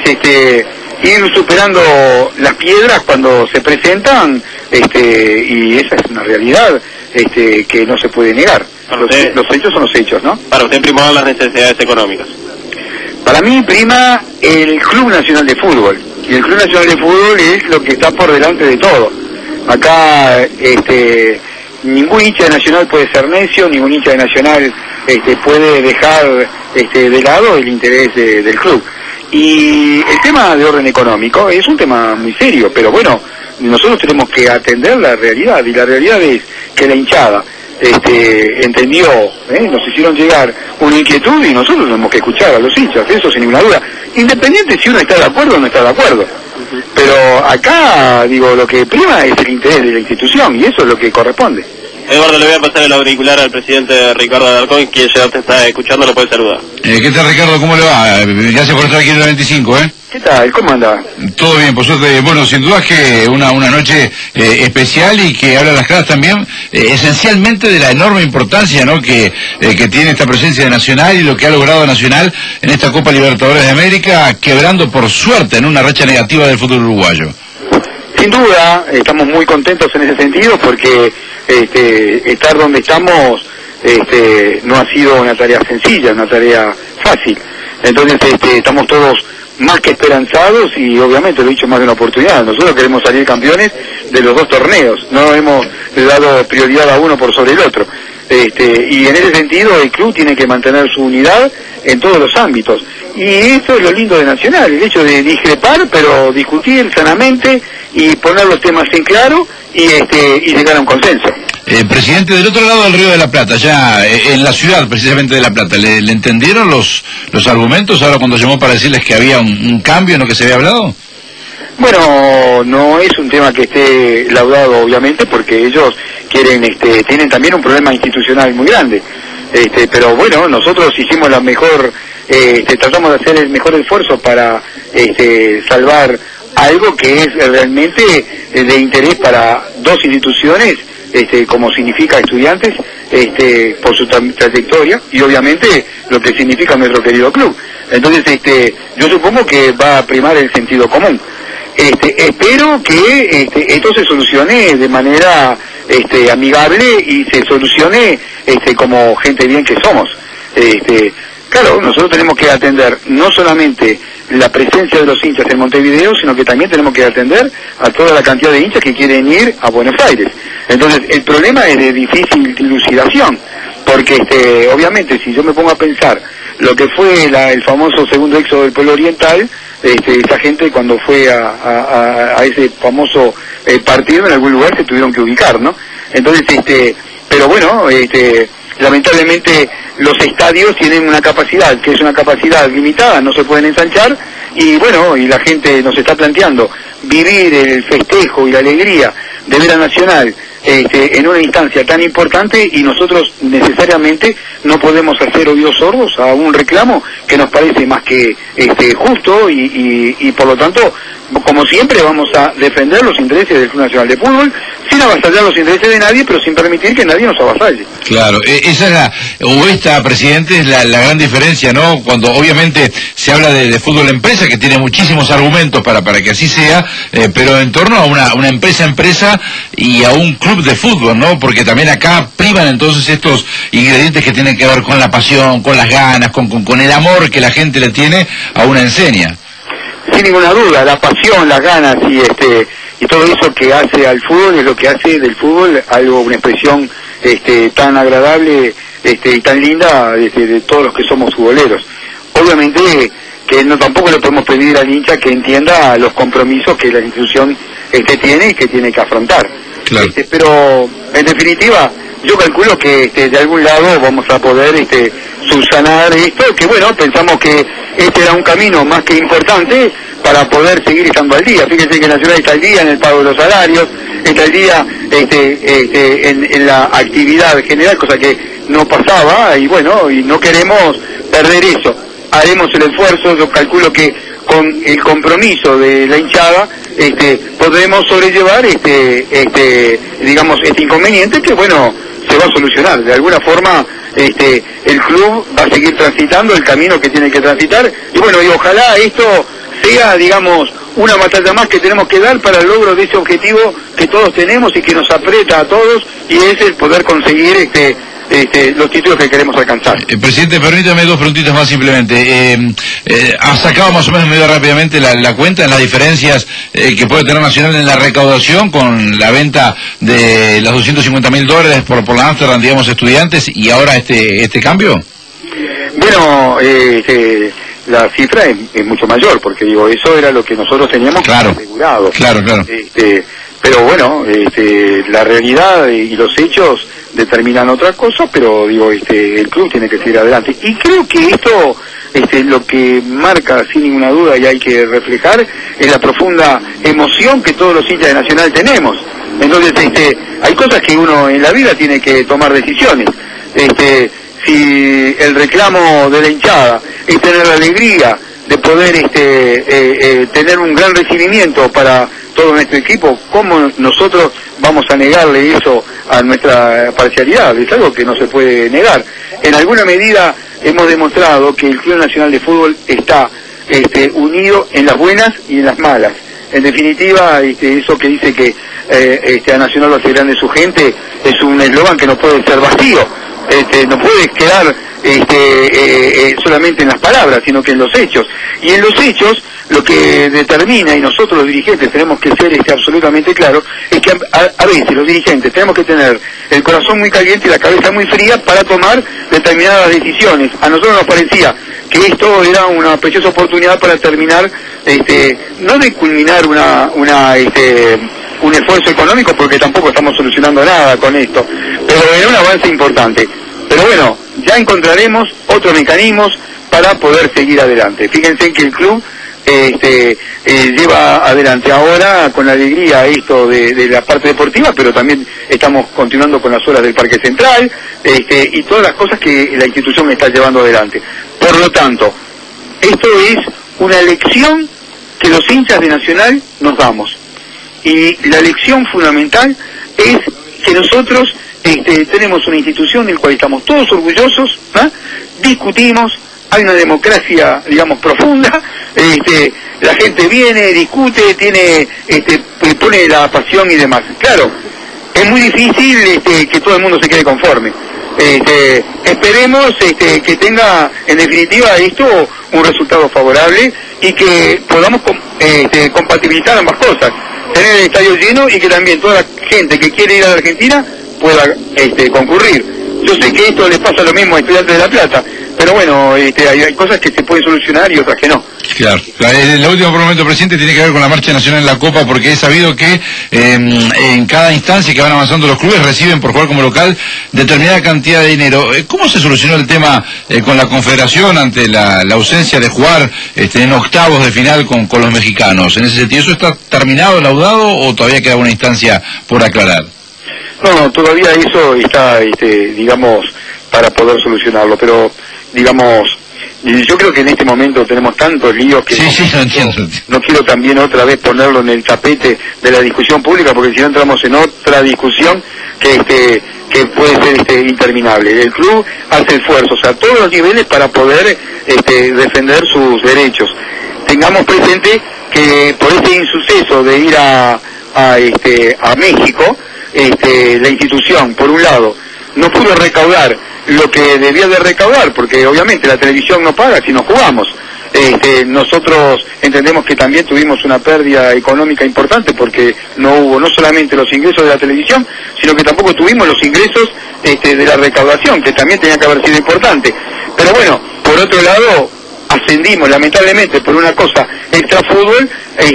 Speaker 11: ir superando las piedras cuando se presentan, y esa es una realidad que no se puede negar. Los hechos son los hechos, ¿no?
Speaker 3: Para usted priman las necesidades económicas.
Speaker 11: Para mí prima el Club Nacional de Fútbol, y el Club Nacional de Fútbol es lo que está por delante de todo. Acá ningún hincha de Nacional puede ser necio, ningún hincha de Nacional puede dejar de lado el interés del club. Y el tema de orden económico es un tema muy serio, pero bueno, nosotros tenemos que atender la realidad, y la realidad es que la hinchada entendió, nos hicieron llegar una inquietud, y nosotros tenemos que escuchar a los hinchas, eso sin ninguna duda, independiente si uno está de acuerdo o no está de acuerdo. Pero acá, digo, lo que prima es el interés de la institución, y eso es lo que corresponde.
Speaker 3: Eduardo, le voy a pasar el auricular al presidente Ricardo Alarcón, quien ya te está escuchando, lo puede saludar.
Speaker 5: ¿Qué tal, Ricardo? ¿Cómo le va? Gracias por estar aquí en el 25,
Speaker 11: ¿Qué tal? ¿Cómo anda?
Speaker 5: Todo bien, por suerte. Bueno, sin duda que una noche especial, y que habla las caras también esencialmente de la enorme importancia, ¿no?, que tiene esta presencia de Nacional y lo que ha logrado Nacional en esta Copa Libertadores de América, quebrando por suerte en una racha negativa del fútbol uruguayo.
Speaker 11: Sin duda, estamos muy contentos en ese sentido, porque estar donde estamos no ha sido una tarea sencilla, una tarea fácil. Entonces estamos todos más que esperanzados, y obviamente lo he dicho más de una oportunidad, nosotros queremos salir campeones de los dos torneos, no hemos dado prioridad a uno por sobre el otro. Y en ese sentido el club tiene que mantener su unidad en todos los ámbitos, y eso es lo lindo de Nacional, el hecho de discrepar, pero discutir sanamente y poner los temas en claro, y llegar a un consenso.
Speaker 5: Presidente, del otro lado del Río de la Plata, ya en la ciudad precisamente de La Plata, ¿le entendieron los argumentos ahora cuando llamó para decirles que había un cambio en lo que se había hablado?
Speaker 11: Bueno, no es un tema que esté laudado, obviamente, porque ellos quieren, tienen también un problema institucional muy grande. Pero bueno, nosotros hicimos la mejor, tratamos de hacer el mejor esfuerzo para salvar algo que es realmente de interés para dos instituciones, como significa Estudiantes, por su trayectoria, y obviamente lo que significa nuestro querido club. Entonces, yo supongo que va a primar el sentido común. Espero que esto se solucione de manera amigable, y se solucione como gente bien que somos. Claro, nosotros tenemos que atender no solamente la presencia de los hinchas en Montevideo, sino que también tenemos que atender a toda la cantidad de hinchas que quieren ir a Buenos Aires. Entonces, el problema es de difícil dilucidación, porque obviamente si yo me pongo a pensar lo que fue el famoso segundo éxodo del pueblo oriental, esa gente cuando fue a ese famoso partido en algún lugar se tuvieron que ubicar, ¿no? Entonces, pero bueno, lamentablemente los estadios tienen una capacidad, que es una capacidad limitada, no se pueden ensanchar, y bueno, y la gente nos está planteando vivir el festejo y la alegría de ver a Nacional en una instancia tan importante, y nosotros necesariamente no podemos hacer oídos sordos a un reclamo que nos parece más que justo, y por lo tanto como siempre, vamos a defender los intereses del Club Nacional de Fútbol, sin avasallar los intereses de nadie, pero sin permitir que nadie nos avasalle.
Speaker 5: Claro, esa es esta, presidente, es la gran diferencia, ¿no? Cuando obviamente se habla de fútbol empresa, que tiene muchísimos argumentos para que así sea, pero en torno a una empresa y a un club de fútbol, ¿no? Porque también acá priman entonces estos ingredientes que tienen que ver con la pasión, con las ganas, con el amor que la gente le tiene a una enseña.
Speaker 11: Sin ninguna duda, la pasión, las ganas y todo eso que hace al fútbol es lo que hace del fútbol algo, una expresión tan agradable y tan linda de todos los que somos futboleros. Obviamente que no tampoco le podemos pedir al hincha que entienda los compromisos que la institución tiene y que tiene que afrontar.
Speaker 5: Claro.
Speaker 11: Pero en definitiva yo calculo que de algún lado vamos a poder subsanar esto, que bueno, pensamos que este era un camino más que importante para poder seguir estando al día. Fíjense que Nacional está al día en el pago de los salarios, está al día en la actividad general, cosa que no pasaba, y bueno, y no queremos perder eso. Haremos el esfuerzo, yo calculo que con el compromiso de la hinchada podremos sobrellevar digamos, este inconveniente que bueno, se va a solucionar. De alguna forma el club va a seguir transitando el camino que tiene que transitar, y bueno, y ojalá esto sea, digamos, una batalla más que tenemos que dar para el logro de ese objetivo que todos tenemos y que nos aprieta a todos, y es el poder conseguir los títulos que queremos alcanzar.
Speaker 5: Presidente, permítame dos preguntitas más simplemente. ¿Ha sacado más o menos medio rápidamente la cuenta en las diferencias que puede tener Nacional en la recaudación con la venta de los $250.000 por la Amsterdam, digamos, estudiantes, y ahora este cambio?
Speaker 11: Bueno, la cifra es mucho mayor, porque digo, eso era lo que nosotros teníamos asegurado.
Speaker 5: Claro.
Speaker 11: Pero bueno, la realidad y los hechos determinan otra cosa, pero digo, el club tiene que seguir adelante. Y creo que esto, lo que marca sin ninguna duda y hay que reflejar, es la profunda emoción que todos los hinchas de Nacional tenemos. Entonces, hay cosas que uno en la vida tiene que tomar decisiones. Si el reclamo de la hinchada es tener la alegría de poder tener un gran recibimiento para todo nuestro equipo, ¿cómo nosotros vamos a negarle eso a nuestra parcialidad? Es algo que no se puede negar. En alguna medida hemos demostrado que el Club Nacional de Fútbol está unido en las buenas y en las malas. En definitiva, eso que dice que a Nacional lo hace grande su gente es un eslogan que no puede ser vacío. No puede quedar solamente en las palabras, sino que en los hechos. Y en los hechos, lo que determina, y nosotros los dirigentes tenemos que ser absolutamente claros, es que a veces los dirigentes tenemos que tener el corazón muy caliente y la cabeza muy fría para tomar determinadas decisiones. A nosotros nos parecía que esto era una preciosa oportunidad para terminar, no de culminar un esfuerzo económico, porque tampoco estamos solucionando nada con esto, pero era un avance importante. Pero bueno, ya encontraremos otros mecanismos para poder seguir adelante. Fíjense que el club lleva adelante ahora con alegría esto de la parte deportiva, pero también estamos continuando con las obras del Parque Central y todas las cosas que la institución está llevando adelante. Por lo tanto, esto es una lección que los hinchas de Nacional nos damos. Y la lección fundamental es que nosotros tenemos una institución del cual estamos todos orgullosos, discutimos, hay una democracia, digamos, profunda, la gente viene, discute, pone la pasión y demás. Claro, es muy difícil que todo el mundo se quede conforme. Esperemos que tenga, en definitiva, esto un resultado favorable y que podamos compatibilizar ambas cosas. Tener el estadio lleno y que también toda la gente que quiere ir a la Argentina pueda concurrir. Yo sé que esto les pasa lo mismo a Estudiantes de La Plata, pero bueno, hay cosas que se pueden solucionar y otras que no.
Speaker 5: Claro. El último momento, presidente, tiene que ver con la marcha nacional en la Copa, porque he sabido que en cada instancia que van avanzando los clubes reciben por jugar como local determinada cantidad de dinero. ¿Cómo se solucionó el tema con la Confederación ante la ausencia de jugar en octavos de final con los mexicanos? En ese sentido, ¿eso está terminado, laudado, o todavía queda una instancia por aclarar?
Speaker 11: No, todavía eso está, digamos, para poder solucionarlo, pero, digamos, Y yo creo que en este momento tenemos tantos líos que no quiero también otra vez ponerlo en el tapete de la discusión pública, porque si no entramos en otra discusión que puede ser interminable. El club hace esfuerzos a todos los niveles para poder defender sus derechos. Tengamos presente que por este insuceso de ir a México, la institución, por un lado, no pudo recaudar lo que debía de recaudar, porque obviamente la televisión no paga si no jugamos. Nosotros entendemos que también tuvimos una pérdida económica importante, porque no hubo no solamente los ingresos de la televisión, sino que tampoco tuvimos los ingresos de la recaudación, que también tenía que haber sido importante. Pero bueno, por otro lado, ascendimos lamentablemente por una cosa extra fútbol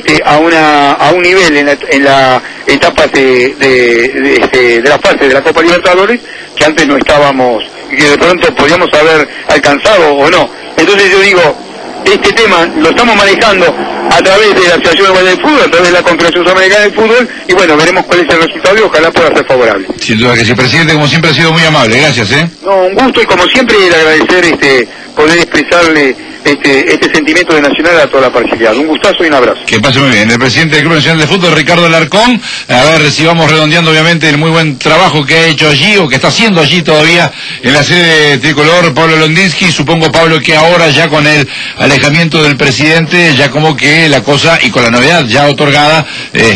Speaker 11: a un nivel en la etapa de la fase de la Copa Libertadores que antes no estábamos, que de pronto podíamos haber alcanzado o no. Entonces yo digo, este tema lo estamos manejando a través de la Asociación Uruguaya del Fútbol, a través de la Confederación Sudamericana del Fútbol, y bueno, veremos cuál es el resultado y ojalá pueda ser favorable.
Speaker 5: Sin duda que sí, presidente, como siempre ha sido muy amable, gracias.
Speaker 11: No, un gusto, y como siempre el agradecer poder expresarle este sentimiento de Nacional a toda la parcialidad. Un gustazo y un abrazo.
Speaker 5: Que pase muy bien. El presidente del Club Nacional de Fútbol, Ricardo Alarcón, a ver si vamos redondeando obviamente el muy buen trabajo que ha hecho allí, o que está haciendo allí todavía en la sede tricolor, Pablo Londinsky. Supongo, Pablo, que ahora ya con el alejamiento del presidente, ya como que la cosa, y con la novedad ya otorgada,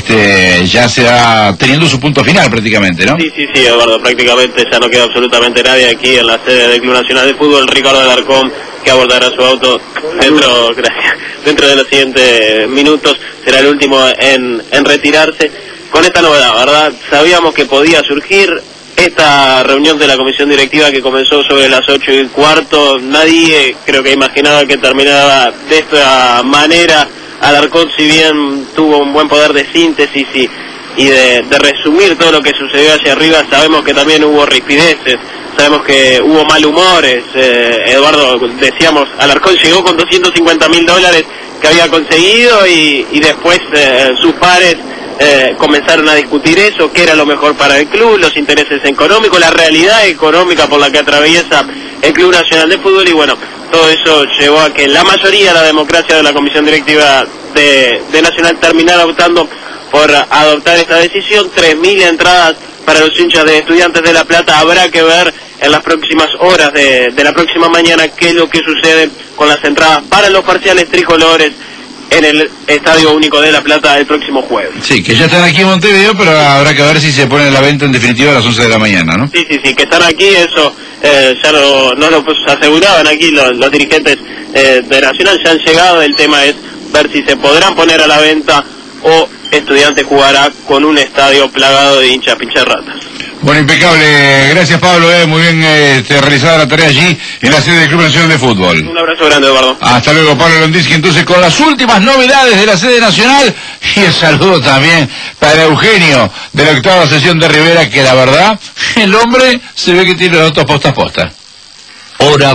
Speaker 5: ya se va teniendo su punto final prácticamente, ¿no?
Speaker 3: Sí, Eduardo, prácticamente ya no queda absolutamente nadie aquí en la sede del Club Nacional de Fútbol. Ricardo Alarcón, que abordará su auto dentro de los siguientes minutos, será el último en retirarse. Con esta novedad, ¿verdad? Sabíamos que podía surgir esta reunión de la comisión directiva que comenzó sobre las 8:15. Nadie creo que imaginaba que terminaba de esta manera. Alarcón, si bien tuvo un buen poder de síntesis y de resumir todo lo que sucedió hacia arriba, sabemos que también hubo rispideces, sabemos que hubo malhumores. Eduardo, decíamos, Alarcón llegó con $250.000 que había conseguido y después sus pares comenzaron a discutir eso, qué era lo mejor para el club, los intereses económicos, la realidad económica por la que atraviesa el Club Nacional de Fútbol, y bueno, todo eso llevó a que la mayoría de la democracia de la comisión directiva de Nacional terminara optando por adoptar esta decisión. 3.000 entradas para los hinchas de Estudiantes de La Plata. Habrá que ver en las próximas horas de la próxima mañana qué es lo que sucede con las entradas para los parciales tricolores en el Estadio Único de La Plata el próximo jueves.
Speaker 5: Sí, que ya están aquí en Montevideo, pero habrá que ver si se ponen a la venta en definitiva a las 11 de la mañana, ¿no?
Speaker 3: Sí, que están aquí, eso ya no lo aseguraban aquí los dirigentes de Nacional, ya han llegado. El tema es ver si se podrán poner a la venta o Estudiantes jugará con un estadio plagado de hinchas pincharratas.
Speaker 5: Bueno, impecable. Gracias, Pablo. Muy bien realizada la tarea allí en la sede del Club Nacional de Fútbol.
Speaker 3: Un abrazo grande, Eduardo.
Speaker 5: Hasta luego, Pablo Londinsky. Entonces, con las últimas novedades de la sede nacional, y el saludo también para Eugenio de la 8ª sesión de Rivera, que la verdad, el hombre se ve que tiene los datos posta a posta.
Speaker 4: Hora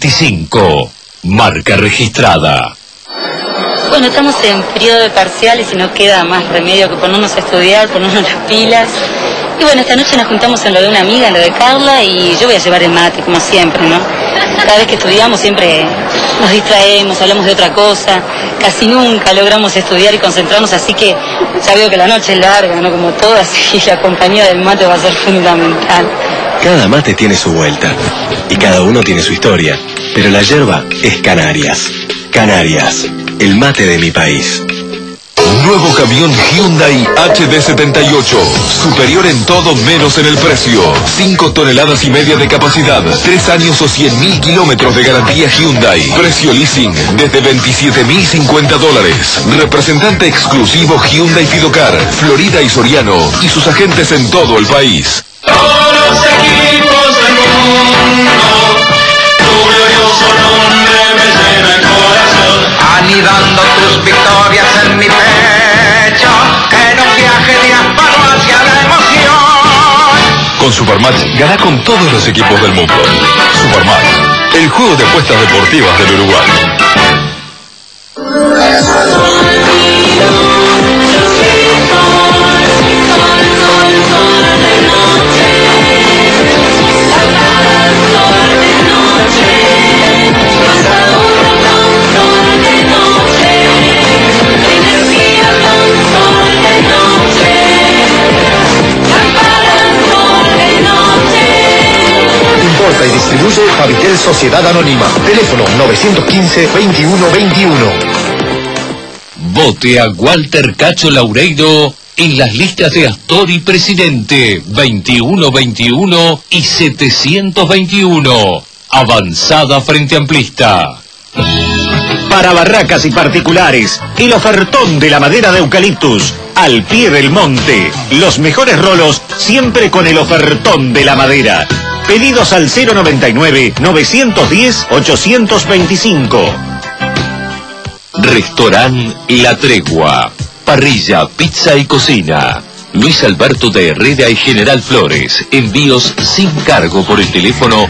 Speaker 4: 25. Marca registrada.
Speaker 9: Bueno, estamos en periodo de parciales y no queda más remedio que ponernos a estudiar, ponernos las pilas. Y bueno, esta noche nos juntamos en lo de una amiga, en lo de Carla, y yo voy a llevar el mate, como siempre, ¿no? Cada vez que estudiamos siempre nos distraemos, hablamos de otra cosa, casi nunca logramos estudiar y concentrarnos, así que ya veo que la noche es larga, ¿no? Como todas, y la compañía del mate va a ser fundamental.
Speaker 12: Cada mate tiene su vuelta, y cada uno tiene su historia, pero la yerba es Canarias. Canarias, el mate de mi país.
Speaker 8: Nuevo camión Hyundai HD78. Superior en todo menos en el precio. 5 toneladas y media de capacidad. 3 años o 100.000 kilómetros de garantía Hyundai. Precio leasing desde $27.050. Representante exclusivo Hyundai Fidocar, Florida y Soriano. Y sus agentes en todo el país.
Speaker 23: Todos los equipos del mundo, tu glorioso nombre me llena el corazón. Anidando tus victorias en mi pecho, en un viaje diáfano hacia la emoción.
Speaker 8: Con Supermatch gana con todos los equipos del mundo. Supermatch, el juego de apuestas deportivas del Uruguay.
Speaker 17: Hasta
Speaker 10: Sociedad Anónima. Teléfono 915-2121.
Speaker 4: Vote a Walter Cacho Laureiro en las listas de Astori Presidente 2121 y 721. Avanzada Frente Amplista.
Speaker 13: Para barracas y particulares, el ofertón de la madera de eucaliptus, al pie del monte. Los mejores rolos, siempre con el ofertón de la madera. Pedidos al 099-910-825.
Speaker 4: Restaurant La Tregua. Parrilla, pizza y cocina. Luis Alberto de Herrera y General Flores. Envíos sin cargo por el teléfono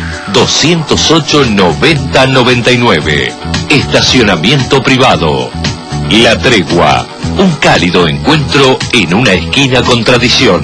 Speaker 4: 208-9099. Estacionamiento privado. La Tregua. Un cálido encuentro en una esquina con tradición.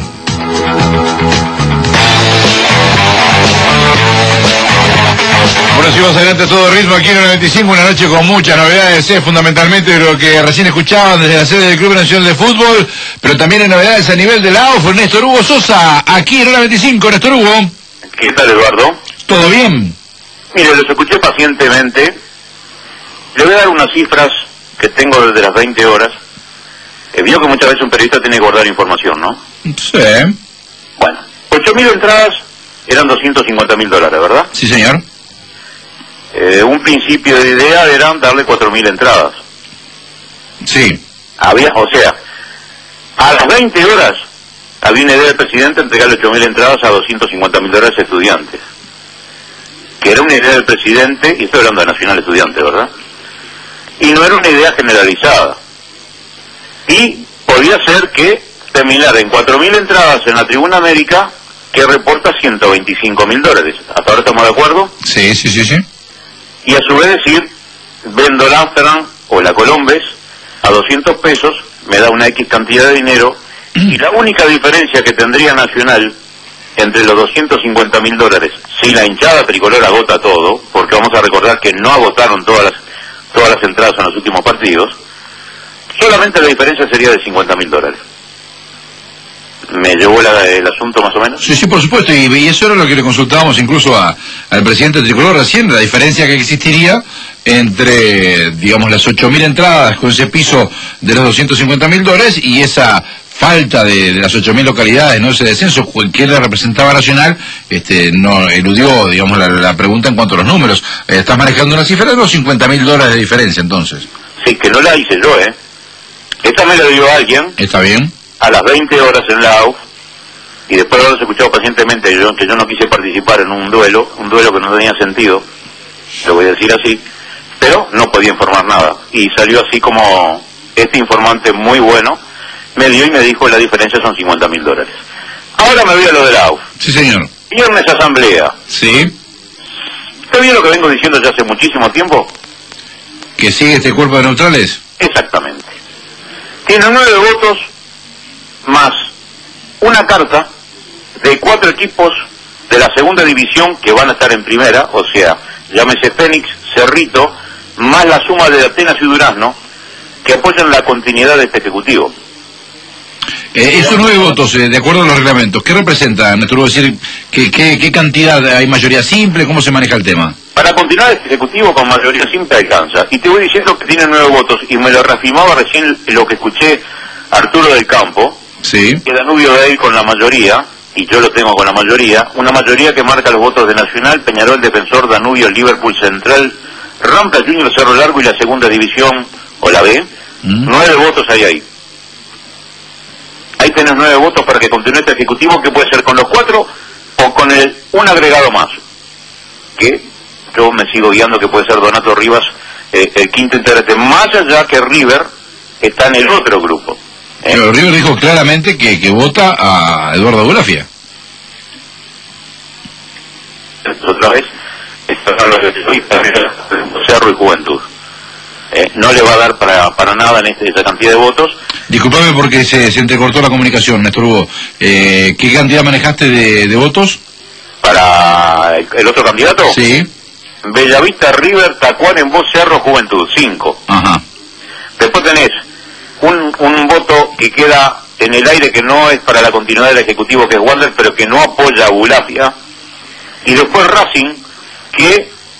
Speaker 5: Bueno, seguimos adelante a todo ritmo aquí en el 95, una noche con muchas novedades, fundamentalmente lo que recién escuchaban desde la sede del Club Nacional de Fútbol, pero también hay novedades a nivel de la AUF. Néstor Hugo Sosa, aquí en el 95, Néstor Hugo.
Speaker 1: ¿Qué tal, Eduardo?
Speaker 5: ¿Todo bien?
Speaker 1: Mire, los escuché pacientemente. Le voy a dar unas cifras que tengo desde las 20 horas. Vio que muchas veces un periodista tiene que guardar información, ¿no?
Speaker 5: Sí.
Speaker 1: Bueno, 8.000 entradas eran $250.000, ¿verdad?
Speaker 5: Sí, señor.
Speaker 1: Un principio de idea era darle 4.000 entradas.
Speaker 5: Sí.
Speaker 1: Había, o sea, a las 20 horas había una idea del presidente de entregarle 8.000 entradas a $250.000 a estudiantes. Que era una idea del presidente, y estoy hablando de Nacional Estudiante, ¿verdad? Y no era una idea generalizada. Y podía ser que terminara en 4.000 entradas en la Tribuna América, que reporta $125.000. ¿Hasta ahora estamos de acuerdo?
Speaker 5: Sí, sí, sí, sí.
Speaker 1: Y a su vez decir, vendo el Amsterdam o la Colombes a 200 pesos, me da una X cantidad de dinero, y la única diferencia que tendría Nacional entre los $250.000, si la hinchada tricolor agota todo, porque vamos a recordar que no agotaron todas las entradas en los últimos partidos, solamente la diferencia sería de $50.000. ¿Me llevó el asunto más o menos?
Speaker 5: Sí, sí, por supuesto, y eso era lo que le consultábamos incluso al presidente tricolor recién, la diferencia que existiría entre, digamos, las 8.000 entradas con ese piso de los $250.000 y esa falta de las 8.000 localidades, ¿no? Ese descenso, ¿quién le representaba a Nacional? No eludió, digamos, la pregunta en cuanto a los números. ¿Estás manejando una cifra de los $50.000 de diferencia, entonces?
Speaker 1: Sí, que no la hice yo, ¿eh? Esta me la dio alguien.
Speaker 5: Está bien.
Speaker 1: A las 20 horas en la AUF, y después de haberlos escuchado pacientemente, que yo no quise participar en un duelo que no tenía sentido, lo voy a decir así, pero no podía informar nada. Y salió así como este informante muy bueno, me dio y me dijo la diferencia son $50.000. Ahora me voy a lo de la AUF.
Speaker 5: Sí, señor.
Speaker 1: Viernes asamblea.
Speaker 5: Sí.
Speaker 1: ¿Está bien lo que vengo diciendo ya hace muchísimo tiempo?
Speaker 5: ¿Que sigue este cuerpo de neutrales?
Speaker 1: Exactamente. Tiene 9 votos más una carta de 4 equipos de la segunda división que van a estar en primera, o sea, llámese Fénix, Cerrito, más la suma de Atenas y Durazno, que apoyan la continuidad de este ejecutivo.
Speaker 5: Esos 9 votos, de acuerdo a los reglamentos, ¿qué representan, Néstor? Es decir, ¿qué cantidad? ¿Hay mayoría simple? ¿Cómo se maneja el tema?
Speaker 1: Para continuar este ejecutivo con mayoría simple alcanza. Y te voy diciendo que tiene 9 votos, y me lo reafirmaba recién lo que escuché Arturo del Campo,
Speaker 5: sí,
Speaker 1: que Danubio de él con la mayoría, y yo lo tengo con la mayoría, una mayoría que marca los votos de Nacional, Peñarol, Defensor, Danubio, Liverpool, Central, Rampla, Junior, Cerro Largo y la segunda división, o la B. 9 votos hay ahí. Ahí tenés 9 votos para que continúe este ejecutivo, que puede ser con los 4 o con un agregado más, que yo me sigo guiando que puede ser Donato Rivas, el quinto integrante, más allá que River está en el otro grupo.
Speaker 5: Pero River dijo claramente que vota a Eduardo Golafia.
Speaker 1: Otra vez, Cerro y Juventud. No le va a dar para nada en esa cantidad de votos.
Speaker 5: Disculpame porque se entrecortó la comunicación, Néstor Hugo. ¿Qué cantidad manejaste de votos?
Speaker 1: ¿Para el otro candidato?
Speaker 5: Sí.
Speaker 1: Bellavista, River, Tacuarembó, Cerro, Juventud, 5.
Speaker 5: Ajá.
Speaker 1: Después tenés un voto que queda en el aire, que no es para la continuidad del Ejecutivo, que es Wander, pero que no apoya a Bulafia. Y después Racing, que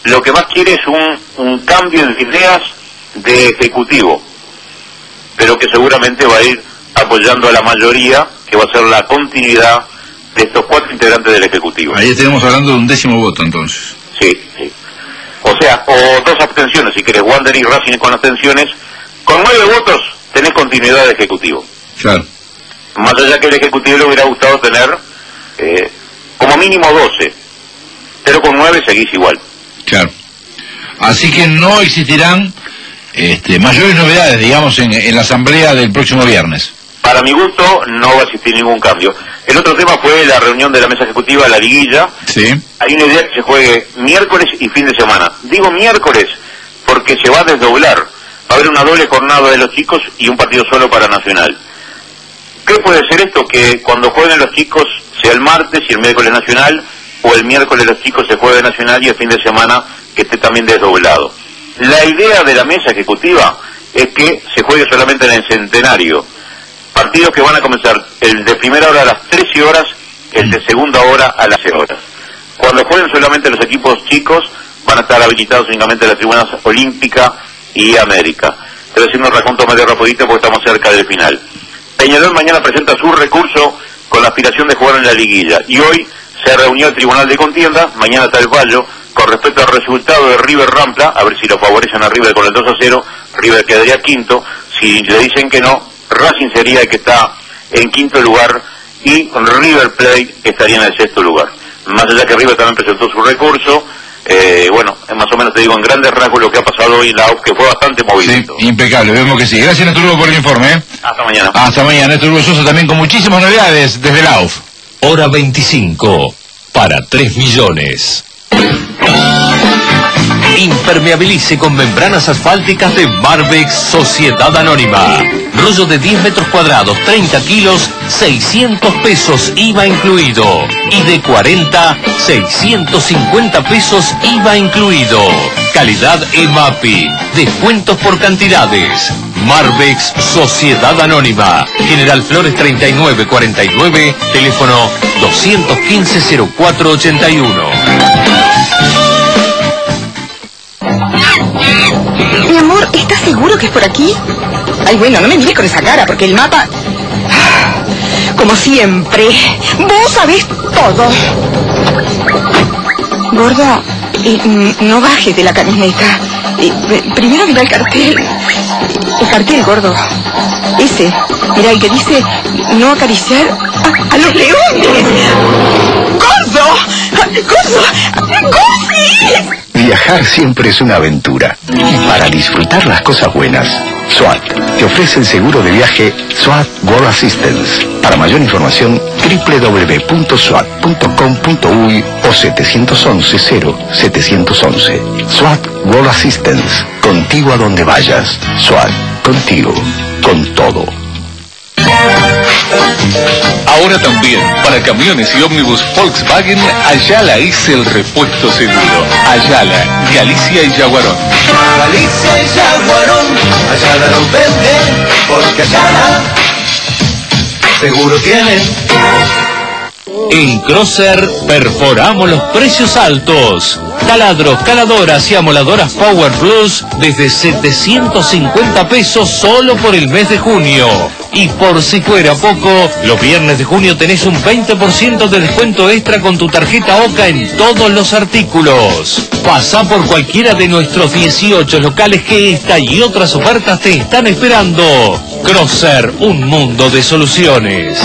Speaker 1: lo que más quiere es un cambio de ideas de ejecutivo, pero que seguramente va a ir apoyando a la mayoría, que va a ser la continuidad de estos 4 integrantes del ejecutivo.
Speaker 5: Ahí estaremos hablando de un 10º voto entonces.
Speaker 1: Sí, sí. O sea, o 2 abstenciones, si querés, Wander y Racing con abstenciones. Con 9 votos tenés continuidad de ejecutivo.
Speaker 5: Claro.
Speaker 1: Más allá que el ejecutivo le hubiera gustado tener como mínimo 12, pero con 9 seguís igual.
Speaker 5: Claro. Así que no existirán mayores novedades, digamos, en la asamblea del próximo viernes.
Speaker 1: Para mi gusto no va a existir ningún cambio. El otro tema fue la reunión de la mesa ejecutiva de la liguilla.
Speaker 5: Sí.
Speaker 1: Hay una idea que se juegue miércoles y fin de semana. Digo miércoles porque se va a desdoblar. Va a haber una doble jornada de los chicos y un partido solo para Nacional. ¿Qué puede ser esto? Que cuando jueguen los chicos sea el martes y el miércoles Nacional, o el miércoles los chicos se juegue Nacional y el fin de semana que esté también desdoblado. La idea de la mesa ejecutiva es que se juegue solamente en el Centenario. Partidos que van a comenzar el de primera hora a las 13 horas, el de segunda hora a las 6 horas. Cuando jueguen solamente los equipos chicos, van a estar habilitados únicamente las tribunas Olímpica y América. Estoy haciendo un raconto medio rapidito porque estamos cerca del final. Peñarol mañana presenta su recurso con la aspiración de jugar en la liguilla. Y hoy se reunió el Tribunal de Contienda, mañana está el fallo, con respecto al resultado de River Rampla, a ver si lo favorecen a River con el 2-0, River quedaría quinto, si le dicen que no, Racing sería el que está en quinto lugar y River Plate estaría en el sexto lugar. Más allá que River también presentó su recurso, bueno, más o menos te digo en grandes rasgos lo que ha pasado hoy en la AUF, que fue bastante movido.
Speaker 5: Sí, impecable, vemos que sí. Gracias, Néstor Hugo, por el informe.
Speaker 1: Hasta mañana.
Speaker 5: Hasta mañana, Néstor Hugo Sosa también con muchísimas novedades desde la AUF.
Speaker 4: Hora 25, para 3 millones. Impermeabilice con membranas asfálticas de Marbex Sociedad Anónima. Rollo de 10 metros cuadrados, 30 kilos, 600 pesos IVA incluido. Y de 40, 650 pesos IVA incluido. Calidad EMAPI. Descuentos por cantidades. Marbex Sociedad Anónima. General Flores 3949, teléfono 215-0481.
Speaker 10: Mi amor, ¿estás seguro que es por aquí? Ay, bueno, no me mires con esa cara, porque el mapa... Como siempre, vos sabés todo. Gordo, no bajes de la camioneta. Primero mira el cartel. El cartel, gordo. Ese, mira, el que dice no acariciar a los leones. ¡Gordo! ¡Gordo! ¡Gordo!
Speaker 15: Viajar siempre es una aventura. Y para disfrutar las cosas buenas, SWAT te ofrece el seguro de viaje SWAT World Assistance. Para mayor información, www.swat.com.uy o 711-0711. SWAT World Assistance. Contigo a donde vayas. SWAT. Contigo. Con todo.
Speaker 8: Ahora también, para camiones y ómnibus Volkswagen, Ayala es el repuesto seguro. Ayala, Galicia y Yaguarón.
Speaker 23: Galicia y Yaguarón, Ayala los vende, porque Ayala seguro tiene.
Speaker 4: En Crosser perforamos los precios altos. Taladros, caladoras y amoladoras Power Plus desde 750 pesos solo por el mes de junio. Y por si fuera poco, los viernes de junio tenés un 20% de descuento extra con tu tarjeta OCA en todos los artículos. Pasá por cualquiera de nuestros 18 locales que esta y otras ofertas te están esperando. Crosser, un mundo de soluciones.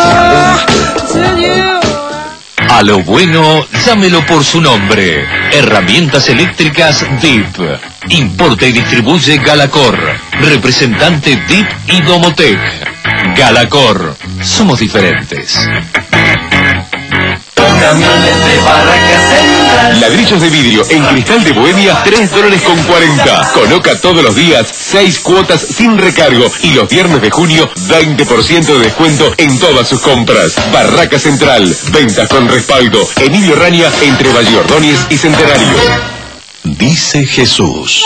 Speaker 4: A lo bueno, llámelo por su nombre. Herramientas eléctricas DIP. Importa y distribuye Galacor. Representante DIP y Domotec. Galacor. Somos diferentes.
Speaker 8: Ladrillos de vidrio en cristal de Bohemia, $3.40. Coloca todos los días 6 cuotas sin recargo y los viernes de junio 20% de descuento en todas sus compras. Barraca Central, ventas con respaldo. Emilio Raña entre Valle Ordóñez y Centenario.
Speaker 12: Dice Jesús.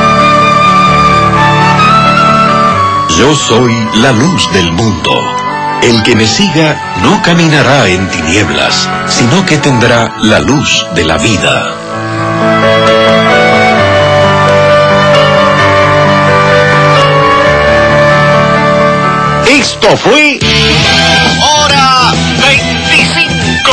Speaker 12: Yo soy la luz del mundo.
Speaker 8: El que me siga no caminará en tinieblas, sino que tendrá la luz de la vida.
Speaker 13: Esto fue
Speaker 8: Hora 25.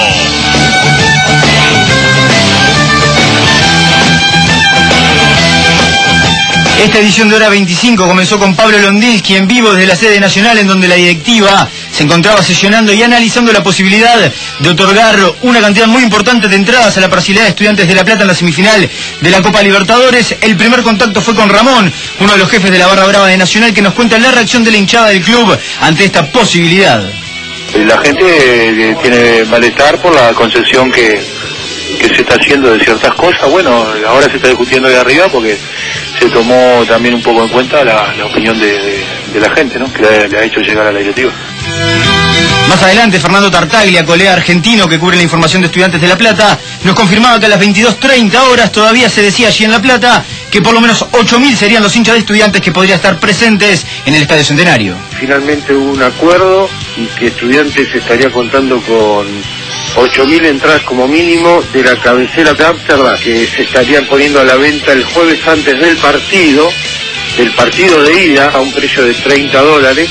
Speaker 2: Esta edición de Hora 25 comenzó con Pablo Londinsky en vivo desde la sede nacional, en donde la directiva se encontraba sesionando y analizando la posibilidad de otorgar una cantidad muy importante de entradas a la parcialidad de Estudiantes de La Plata en la semifinal de la Copa Libertadores. El primer contacto fue con Ramón, uno de los jefes de la barra brava de Nacional, que nos cuenta la reacción de la hinchada del club ante esta posibilidad.
Speaker 22: La gente tiene malestar por la concepción que se está haciendo de ciertas cosas. Bueno, ahora se está discutiendo de arriba porque se tomó también un poco en cuenta la opinión de la gente, ¿no?, que le ha hecho llegar a la directiva.
Speaker 2: Más adelante, Fernando Tartaglia, colega argentino que cubre la información de Estudiantes de La Plata, nos confirmaba que a las 22:30 horas todavía se decía allí en La Plata que por lo menos 8.000 serían los hinchas de Estudiantes que podrían estar presentes en el Estadio Centenario.
Speaker 22: Finalmente hubo un acuerdo y que Estudiantes estaría contando con 8.000 entradas como mínimo de la cabecera de Amsterdam, que se estarían poniendo a la venta el jueves antes del partido de ida, a un precio de $30,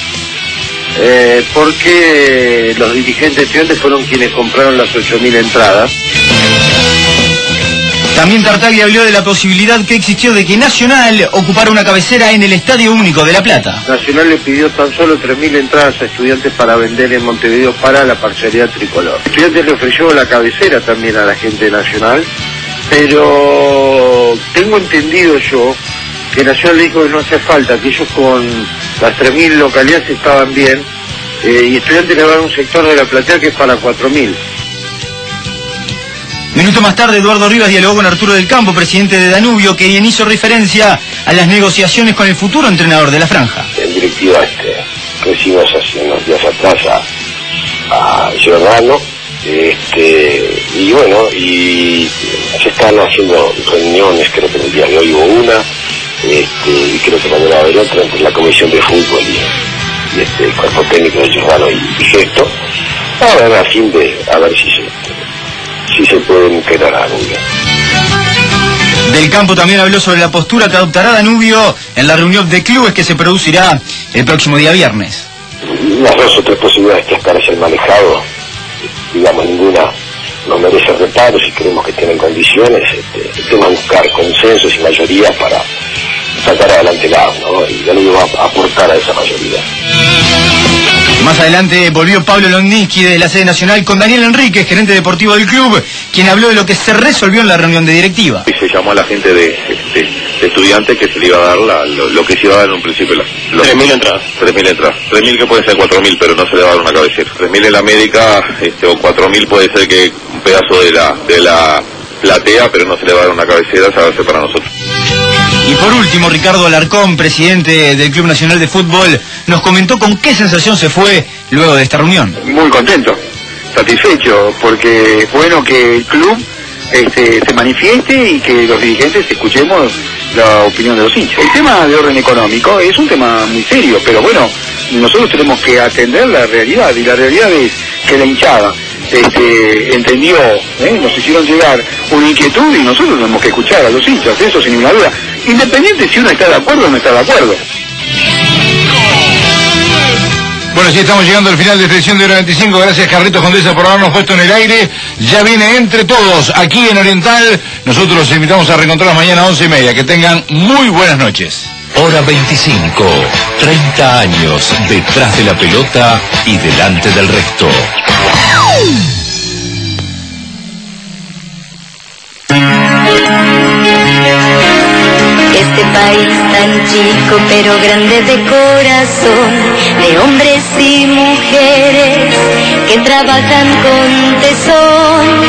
Speaker 22: porque los dirigentes de Estudiantes fueron quienes compraron las 8.000 entradas.
Speaker 2: También Tartaglia habló de la posibilidad que existió de que Nacional ocupara una cabecera en el Estadio Único de La Plata.
Speaker 22: Nacional le pidió tan solo 3.000 entradas a Estudiantes para vender en Montevideo para la parcialidad tricolor. Estudiantes le ofreció la cabecera también a la gente de Nacional, pero tengo entendido yo que Nacional le dijo que no hacía falta, que ellos con las 3.000 localidades estaban bien, y Estudiantes le va a dar un sector de la platea que es para 4.000.
Speaker 2: Minuto más tarde, Eduardo Rivas dialogó con Arturo del Campo, presidente de Danubio, quien hizo referencia a las negociaciones con el futuro entrenador de la franja.
Speaker 7: En directiva recibimos hace unos días atrás a Giordano, y bueno, y se están haciendo reuniones, creo que en el día de hoy hubo una, y creo que mañana va a haber otra entre la Comisión de Fútbol y el cuerpo técnico de Giordano y Gesto, ahora a fin de a ver si se pueden quedar a Danubio.
Speaker 2: Del Campo también habló sobre la postura que adoptará Danubio en la reunión de clubes que se producirá el próximo día viernes.
Speaker 7: Las dos o tres posibilidades que hasta ahora se han manejado, digamos, ninguna nos merece reparos y creemos que tienen condiciones. El tema es buscar consensos y mayorías para sacar adelante el AU, ¿no? Y Danubio va a aportar a esa mayoría.
Speaker 2: Más adelante volvió Pablo Londinsky de la sede nacional con Daniel Enríquez, gerente deportivo del club, quien habló de lo que se resolvió en la reunión de directiva.
Speaker 6: Y se llamó a la gente de Estudiantes que se le iba a dar lo que se iba a dar en un principio.
Speaker 3: 3.000 entradas.
Speaker 6: 3.000 entradas. 3.000 que puede ser 4.000, pero no se le va a dar una cabecera. 3.000 en la América, o 4.000 puede ser que un pedazo de la platea, pero no se le va a dar una cabecera, esa va a ser para nosotros.
Speaker 2: Y por último, Ricardo Alarcón, presidente del Club Nacional de Fútbol, nos comentó con qué sensación se fue luego de esta reunión.
Speaker 11: Muy contento, satisfecho, porque es bueno que el club se manifieste y que los dirigentes escuchemos la opinión de los hinchas. El tema de orden económico es un tema muy serio, pero bueno, nosotros tenemos que atender la realidad, y la realidad es que la hinchada entendió, nos hicieron llegar una inquietud y nosotros tenemos que escuchar a los hinchas, eso sin ninguna duda, independiente si uno está de acuerdo o no está de acuerdo.
Speaker 5: Bueno, sí, estamos llegando al final de esta edición de Hora 25. Gracias, Carlitos Condesa, por habernos puesto en el aire. Ya viene Entre Todos, aquí en Oriental. Nosotros los invitamos a reencontrarnos mañana a 11:30. Que tengan muy buenas noches.
Speaker 4: Hora 25, 30 años detrás de la pelota y delante del resto.
Speaker 17: Este país tan chico pero grande de corazón, de hombres y mujeres que trabajan con tesón.